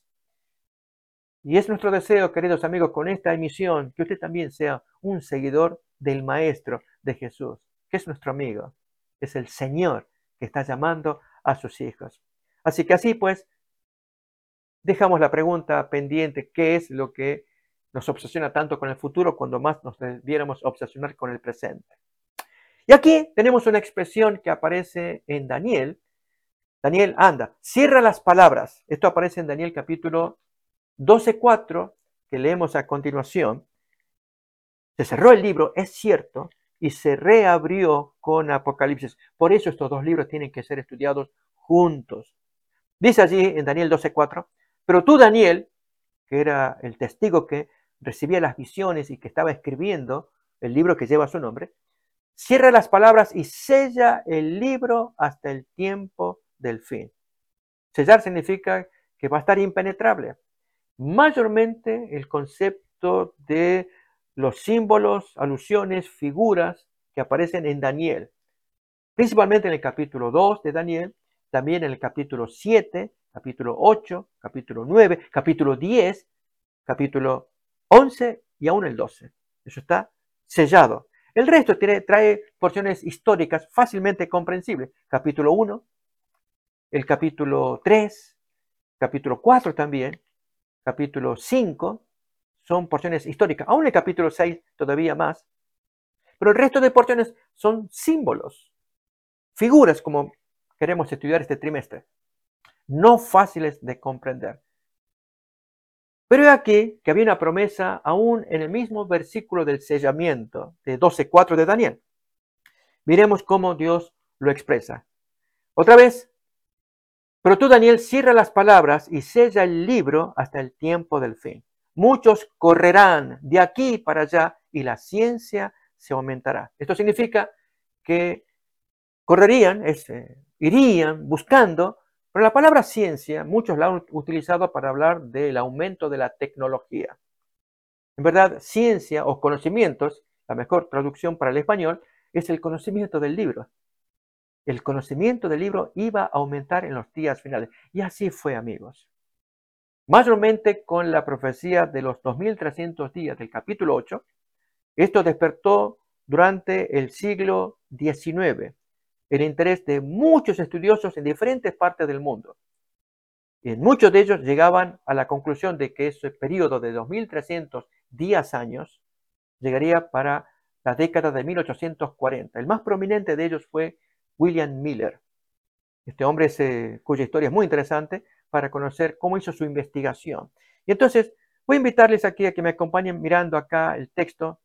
Y es nuestro deseo, queridos amigos, con esta emisión, que usted también sea un seguidor del Maestro de Jesús, que es nuestro amigo. Es el Señor que está llamando a sus hijos. Así que así pues, dejamos la pregunta pendiente, ¿qué es lo que nos obsesiona tanto con el futuro cuando más nos debiéramos obsesionar con el presente? Y aquí tenemos una expresión que aparece en Daniel. Daniel, anda, cierra las palabras. Esto aparece en Daniel capítulo doce cuatro, que leemos a continuación. Se cerró el libro, es cierto, y se reabrió con Apocalipsis. Por eso estos dos libros tienen que ser estudiados juntos. Dice allí en Daniel doce cuatro, pero tú, Daniel, que era el testigo que recibía las visiones y que estaba escribiendo el libro que lleva su nombre, cierra las palabras y sella el libro hasta el tiempo del fin. Sellar significa que va a estar impenetrable. Mayormente el concepto de los símbolos, alusiones, figuras que aparecen en Daniel, principalmente en el capítulo dos de Daniel, también en el capítulo siete, capítulo ocho, capítulo nueve, capítulo diez, capítulo once y aún el doce. Eso está sellado. El resto tiene, trae porciones históricas fácilmente comprensibles. Capítulo uno, el capítulo tres, capítulo cuatro también, capítulo cinco, son porciones históricas. Aún el capítulo seis todavía más. Pero el resto de porciones son símbolos, figuras como queremos estudiar este trimestre, no fáciles de comprender. Pero he aquí que había una promesa aún en el mismo versículo del sellamiento de doce cuatro de Daniel. Miremos cómo Dios lo expresa. Otra vez, pero tú, Daniel, cierra las palabras y sella el libro hasta el tiempo del fin. Muchos correrán de aquí para allá y la ciencia se aumentará. Esto significa que correrían, es, eh, irían buscando, pero la palabra ciencia muchos la han utilizado para hablar del aumento de la tecnología. En verdad, ciencia o conocimientos, la mejor traducción para el español, es el conocimiento del libro. El conocimiento del libro iba a aumentar en los días finales. Y así fue, amigos. Mayormente con la profecía de los dos mil trescientos días del capítulo ocho, esto despertó durante el siglo diecinueve el interés de muchos estudiosos en diferentes partes del mundo. Y muchos de ellos llegaban a la conclusión de que ese periodo de dos mil trescientos días años llegaría para la década de mil ochocientos cuarenta. El más prominente de ellos fue William Miller. Este hombre es, eh, cuya historia es muy interesante para conocer cómo hizo su investigación. Y entonces voy a invitarles aquí a que me acompañen mirando acá el texto.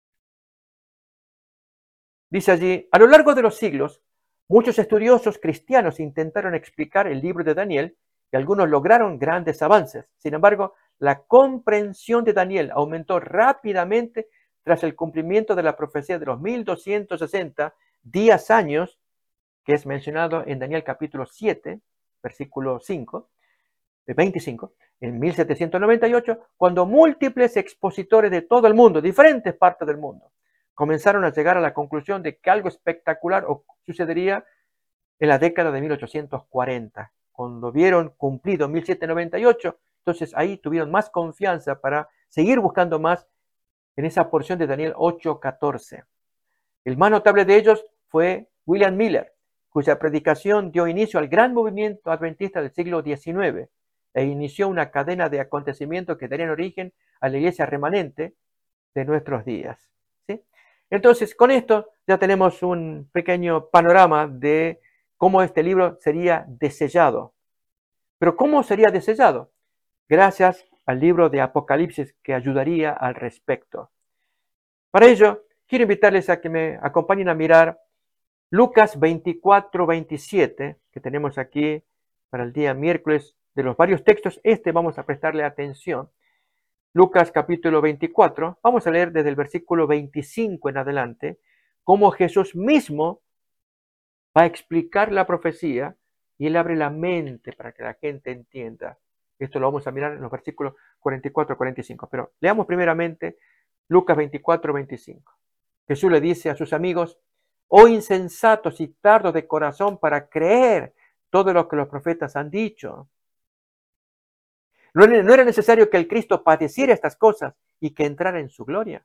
Dice allí, a lo largo de los siglos, muchos estudiosos cristianos intentaron explicar el libro de Daniel y algunos lograron grandes avances. Sin embargo, la comprensión de Daniel aumentó rápidamente tras el cumplimiento de la profecía de los mil doscientos sesenta días años, que es mencionado en Daniel capítulo siete, versículo cinco, veinticinco, en mil setecientos noventa y ocho, cuando múltiples expositores de todo el mundo, diferentes partes del mundo, comenzaron a llegar a la conclusión de que algo espectacular sucedería en la década de mil ochocientos cuarenta. Cuando vieron cumplido mil setecientos noventa y ocho, entonces ahí tuvieron más confianza para seguir buscando más en esa porción de Daniel ocho catorce. El más notable de ellos fue William Miller, cuya predicación dio inicio al gran movimiento adventista del siglo diecinueve e inició una cadena de acontecimientos que darían origen a la iglesia remanente de nuestros días. ¿Sí? Entonces, con esto ya tenemos un pequeño panorama de cómo este libro sería desellado. Pero ¿cómo sería desellado? Gracias al libro de Apocalipsis que ayudaría al respecto. Para ello, quiero invitarles a que me acompañen a mirar Lucas veinticuatro veintisiete, que tenemos aquí para el día miércoles. De los varios textos, este vamos a prestarle atención. Lucas capítulo veinticuatro, vamos a leer desde el versículo veinticinco en adelante, cómo Jesús mismo va a explicar la profecía y él abre la mente para que la gente entienda. Esto lo vamos a mirar en los versículos cuarenta y cuatro a cuarenta y cinco, pero leamos primeramente Lucas veinticuatro veinticinco. Jesús le dice a sus amigos, oh insensatos y tardos de corazón para creer todo lo que los profetas han dicho. No era necesario que el Cristo padeciera estas cosas y que entrara en su gloria.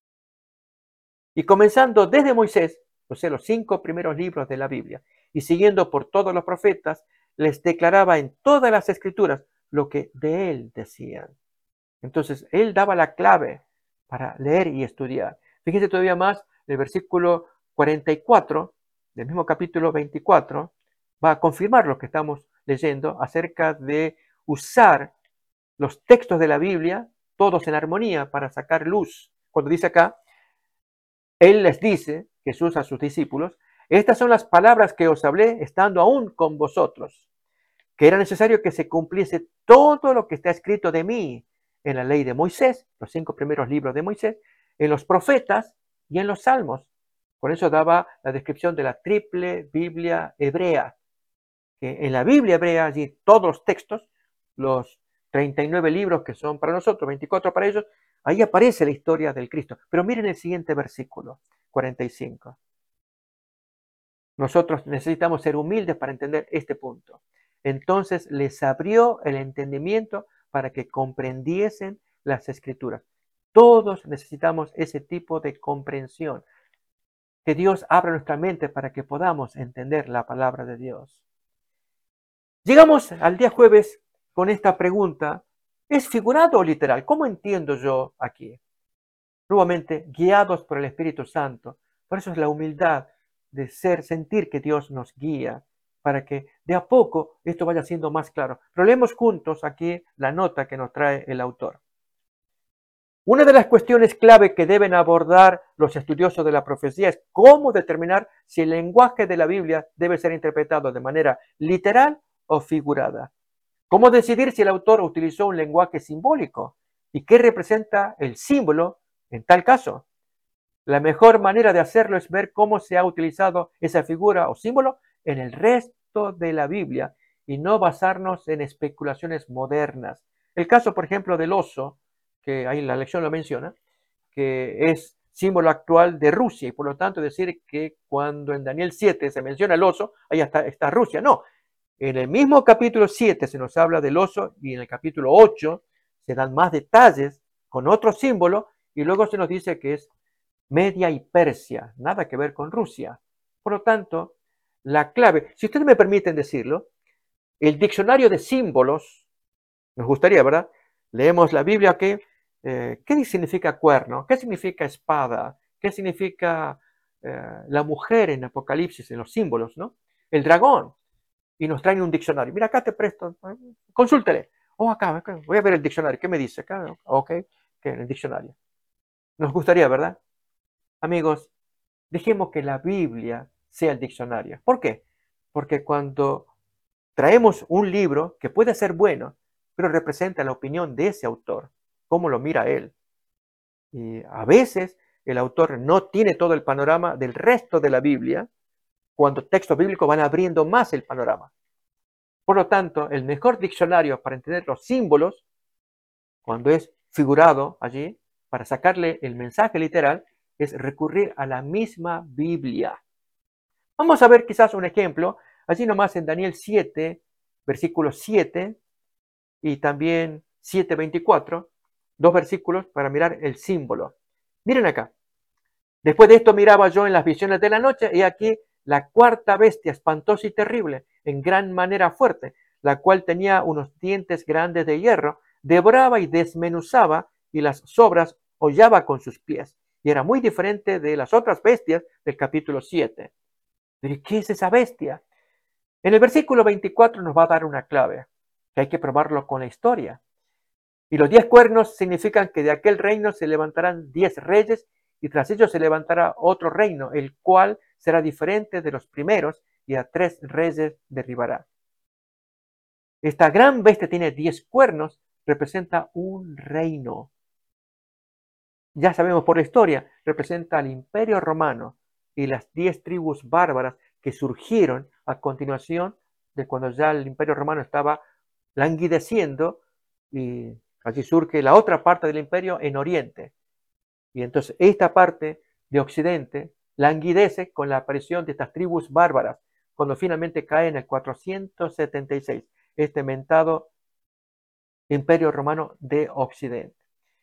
Y comenzando desde Moisés, o sea, los cinco primeros libros de la Biblia, y siguiendo por todos los profetas, les declaraba en todas las escrituras lo que de él decían. Entonces, él daba la clave para leer y estudiar. Fíjense todavía más, el versículo cuarenta y cuatro del mismo capítulo veinticuatro va a confirmar lo que estamos leyendo acerca de usar los textos de la Biblia, todos en armonía, para sacar luz. Cuando dice acá, él les dice, Jesús a sus discípulos, estas son las palabras que os hablé estando aún con vosotros, que era necesario que se cumpliese todo lo que está escrito de mí en la ley de Moisés, los cinco primeros libros de Moisés, en los profetas y en los salmos. Con eso daba la descripción de la triple Biblia hebrea, que en la Biblia hebrea, allí todos los textos, los treinta y nueve libros que son para nosotros, veinticuatro para ellos, ahí aparece la historia del Cristo. Pero miren el siguiente versículo, cuarenta y cinco. Nosotros necesitamos ser humildes para entender este punto. Entonces les abrió el entendimiento para que comprendiesen las escrituras. Todos necesitamos ese tipo de comprensión. Que Dios abra nuestra mente para que podamos entender la palabra de Dios. Llegamos al día jueves con esta pregunta. ¿Es figurado o literal? ¿Cómo entiendo yo aquí? Nuevamente, guiados por el Espíritu Santo. Por eso es la humildad de ser, sentir que Dios nos guía, para que de a poco esto vaya siendo más claro. Pero leemos juntos aquí la nota que nos trae el autor. Una de las cuestiones clave que deben abordar los estudiosos de la profecía es cómo determinar si el lenguaje de la Biblia debe ser interpretado de manera literal o figurada. ¿Cómo decidir si el autor utilizó un lenguaje simbólico? ¿Y qué representa el símbolo en tal caso? La mejor manera de hacerlo es ver cómo se ha utilizado esa figura o símbolo en el resto de la Biblia y no basarnos en especulaciones modernas. El caso, por ejemplo, del oso, que ahí la lección lo menciona, que es símbolo actual de Rusia, y por lo tanto decir que cuando en Daniel siete se menciona el oso, ahí está, está Rusia. No, en el mismo capítulo siete se nos habla del oso y en el capítulo ocho se dan más detalles con otro símbolo y luego se nos dice que es Media y Persia, nada que ver con Rusia. Por lo tanto, la clave, si ustedes me permiten decirlo, el diccionario de símbolos, nos gustaría, ¿verdad? Leemos la Biblia, que, eh, ¿qué significa cuerno? ¿Qué significa espada? ¿Qué significa eh, la mujer en Apocalipsis, en los símbolos, ¿no? El dragón. Y nos traen un diccionario. Mira, acá te presto, consúltele. Oh, acá, acá, voy a ver el diccionario. ¿Qué me dice acá? Ok, ¿qué? El diccionario. Nos gustaría, ¿verdad? Amigos, dejemos que la Biblia sea el diccionario. ¿Por qué? Porque cuando traemos un libro que puede ser bueno, pero representa la opinión de ese autor, cómo lo mira él. Y a veces el autor no tiene todo el panorama del resto de la Biblia, cuando textos bíblicos van abriendo más el panorama. Por lo tanto, el mejor diccionario para entender los símbolos, cuando es figurado allí, para sacarle el mensaje literal, es recurrir a la misma Biblia. Vamos a ver quizás un ejemplo, allí nomás en Daniel siete, versículo siete, y también siete veinticuatro, dos versículos para mirar el símbolo. Miren acá. Después de esto miraba yo en las visiones de la noche, y aquí la cuarta bestia, espantosa y terrible, en gran manera fuerte, la cual tenía unos dientes grandes de hierro, devoraba y desmenuzaba, y las sobras hollaba con sus pies. Y era muy diferente de las otras bestias del capítulo siete. ¿Pero qué es esa bestia? En el versículo veinticuatro nos va a dar una clave, que hay que probarlo con la historia. Y los diez cuernos significan que de aquel reino se levantarán diez reyes, y tras ellos se levantará otro reino, el cual será diferente de los primeros, y a tres reyes derribará. Esta gran bestia tiene diez cuernos, representa un reino. Ya sabemos por la historia, representa al Imperio Romano y las diez tribus bárbaras que surgieron a continuación de cuando ya el Imperio Romano estaba languideciendo, y allí surge la otra parte del imperio en Oriente. Y entonces esta parte de Occidente languidece con la aparición de estas tribus bárbaras, cuando finalmente cae en el cuatrocientos setenta y seis, este mentado Imperio Romano de Occidente.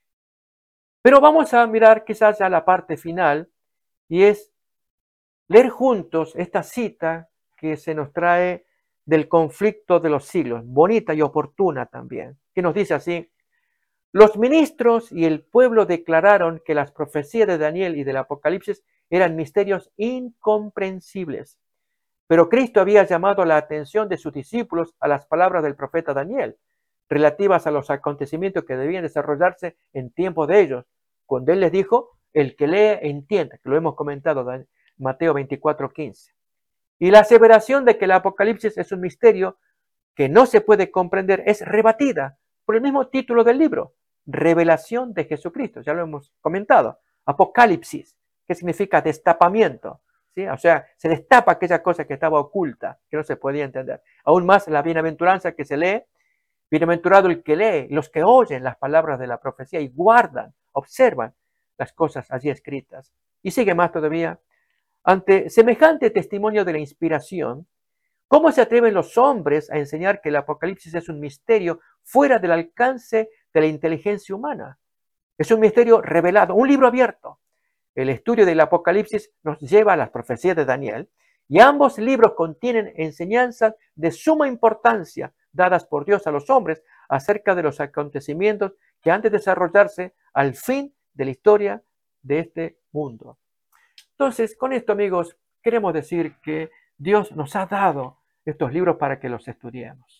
Pero vamos a mirar quizás ya la parte final, y es leer juntos esta cita que se nos trae del conflicto de los siglos, bonita y oportuna también, que nos dice así: los ministros y el pueblo declararon que las profecías de Daniel y del Apocalipsis eran misterios incomprensibles, pero Cristo había llamado la atención de sus discípulos a las palabras del profeta Daniel, relativas a los acontecimientos que debían desarrollarse en tiempo de ellos, cuando él les dijo: el que lee entienda, que lo hemos comentado, Mateo veinticuatro quince. Y la aseveración de que el Apocalipsis es un misterio que no se puede comprender es rebatida por el mismo título del libro, Revelación de Jesucristo. Ya lo hemos comentado. Apocalipsis, que significa destapamiento. ¿Sí? O sea, se destapa aquella cosa que estaba oculta, que no se podía entender. Aún más la bienaventuranza que se lee: bienaventurado el que lee, los que oyen las palabras de la profecía y guardan, observan las cosas allí escritas. Y sigue más todavía: ante semejante testimonio de la inspiración, ¿cómo se atreven los hombres a enseñar que el Apocalipsis es un misterio fuera del alcance de la inteligencia humana? Es un misterio revelado, un libro abierto. El estudio del Apocalipsis nos lleva a las profecías de Daniel, y ambos libros contienen enseñanzas de suma importancia dadas por Dios a los hombres acerca de los acontecimientos que han de desarrollarse al fin de la historia de este mundo. Entonces, con esto, amigos, queremos decir que Dios nos ha dado estos libros para que los estudiemos.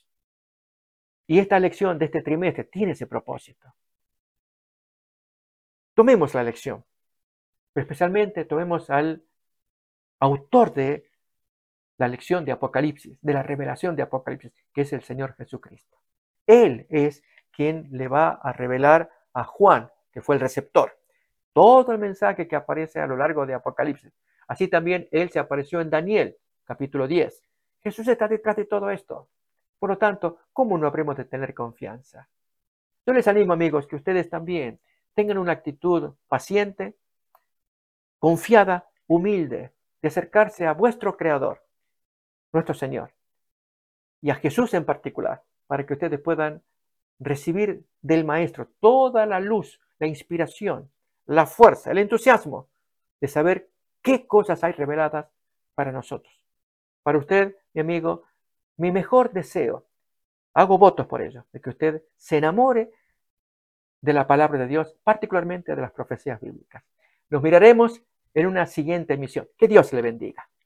Y esta lección de este trimestre tiene ese propósito. Tomemos la lección, pero especialmente tomemos al autor de la lección de Apocalipsis, de la revelación de Apocalipsis, que es el Señor Jesucristo. Él es quien le va a revelar a Juan, que fue el receptor, todo el mensaje que aparece a lo largo de Apocalipsis. Así también él se apareció en Daniel, capítulo diez. Jesús está detrás de todo esto. Por lo tanto, ¿cómo no habremos de tener confianza? Yo les animo, amigos, que ustedes también tengan una actitud paciente, confiada, humilde, de acercarse a vuestro Creador, nuestro Señor, y a Jesús en particular, para que ustedes puedan recibir del Maestro toda la luz, la inspiración, la fuerza, el entusiasmo de saber qué cosas hay reveladas para nosotros. Para usted, mi amigo, mi mejor deseo, hago votos por ello, de que usted se enamore de la palabra de Dios, particularmente de las profecías bíblicas. Nos miraremos en una siguiente emisión. Que Dios le bendiga.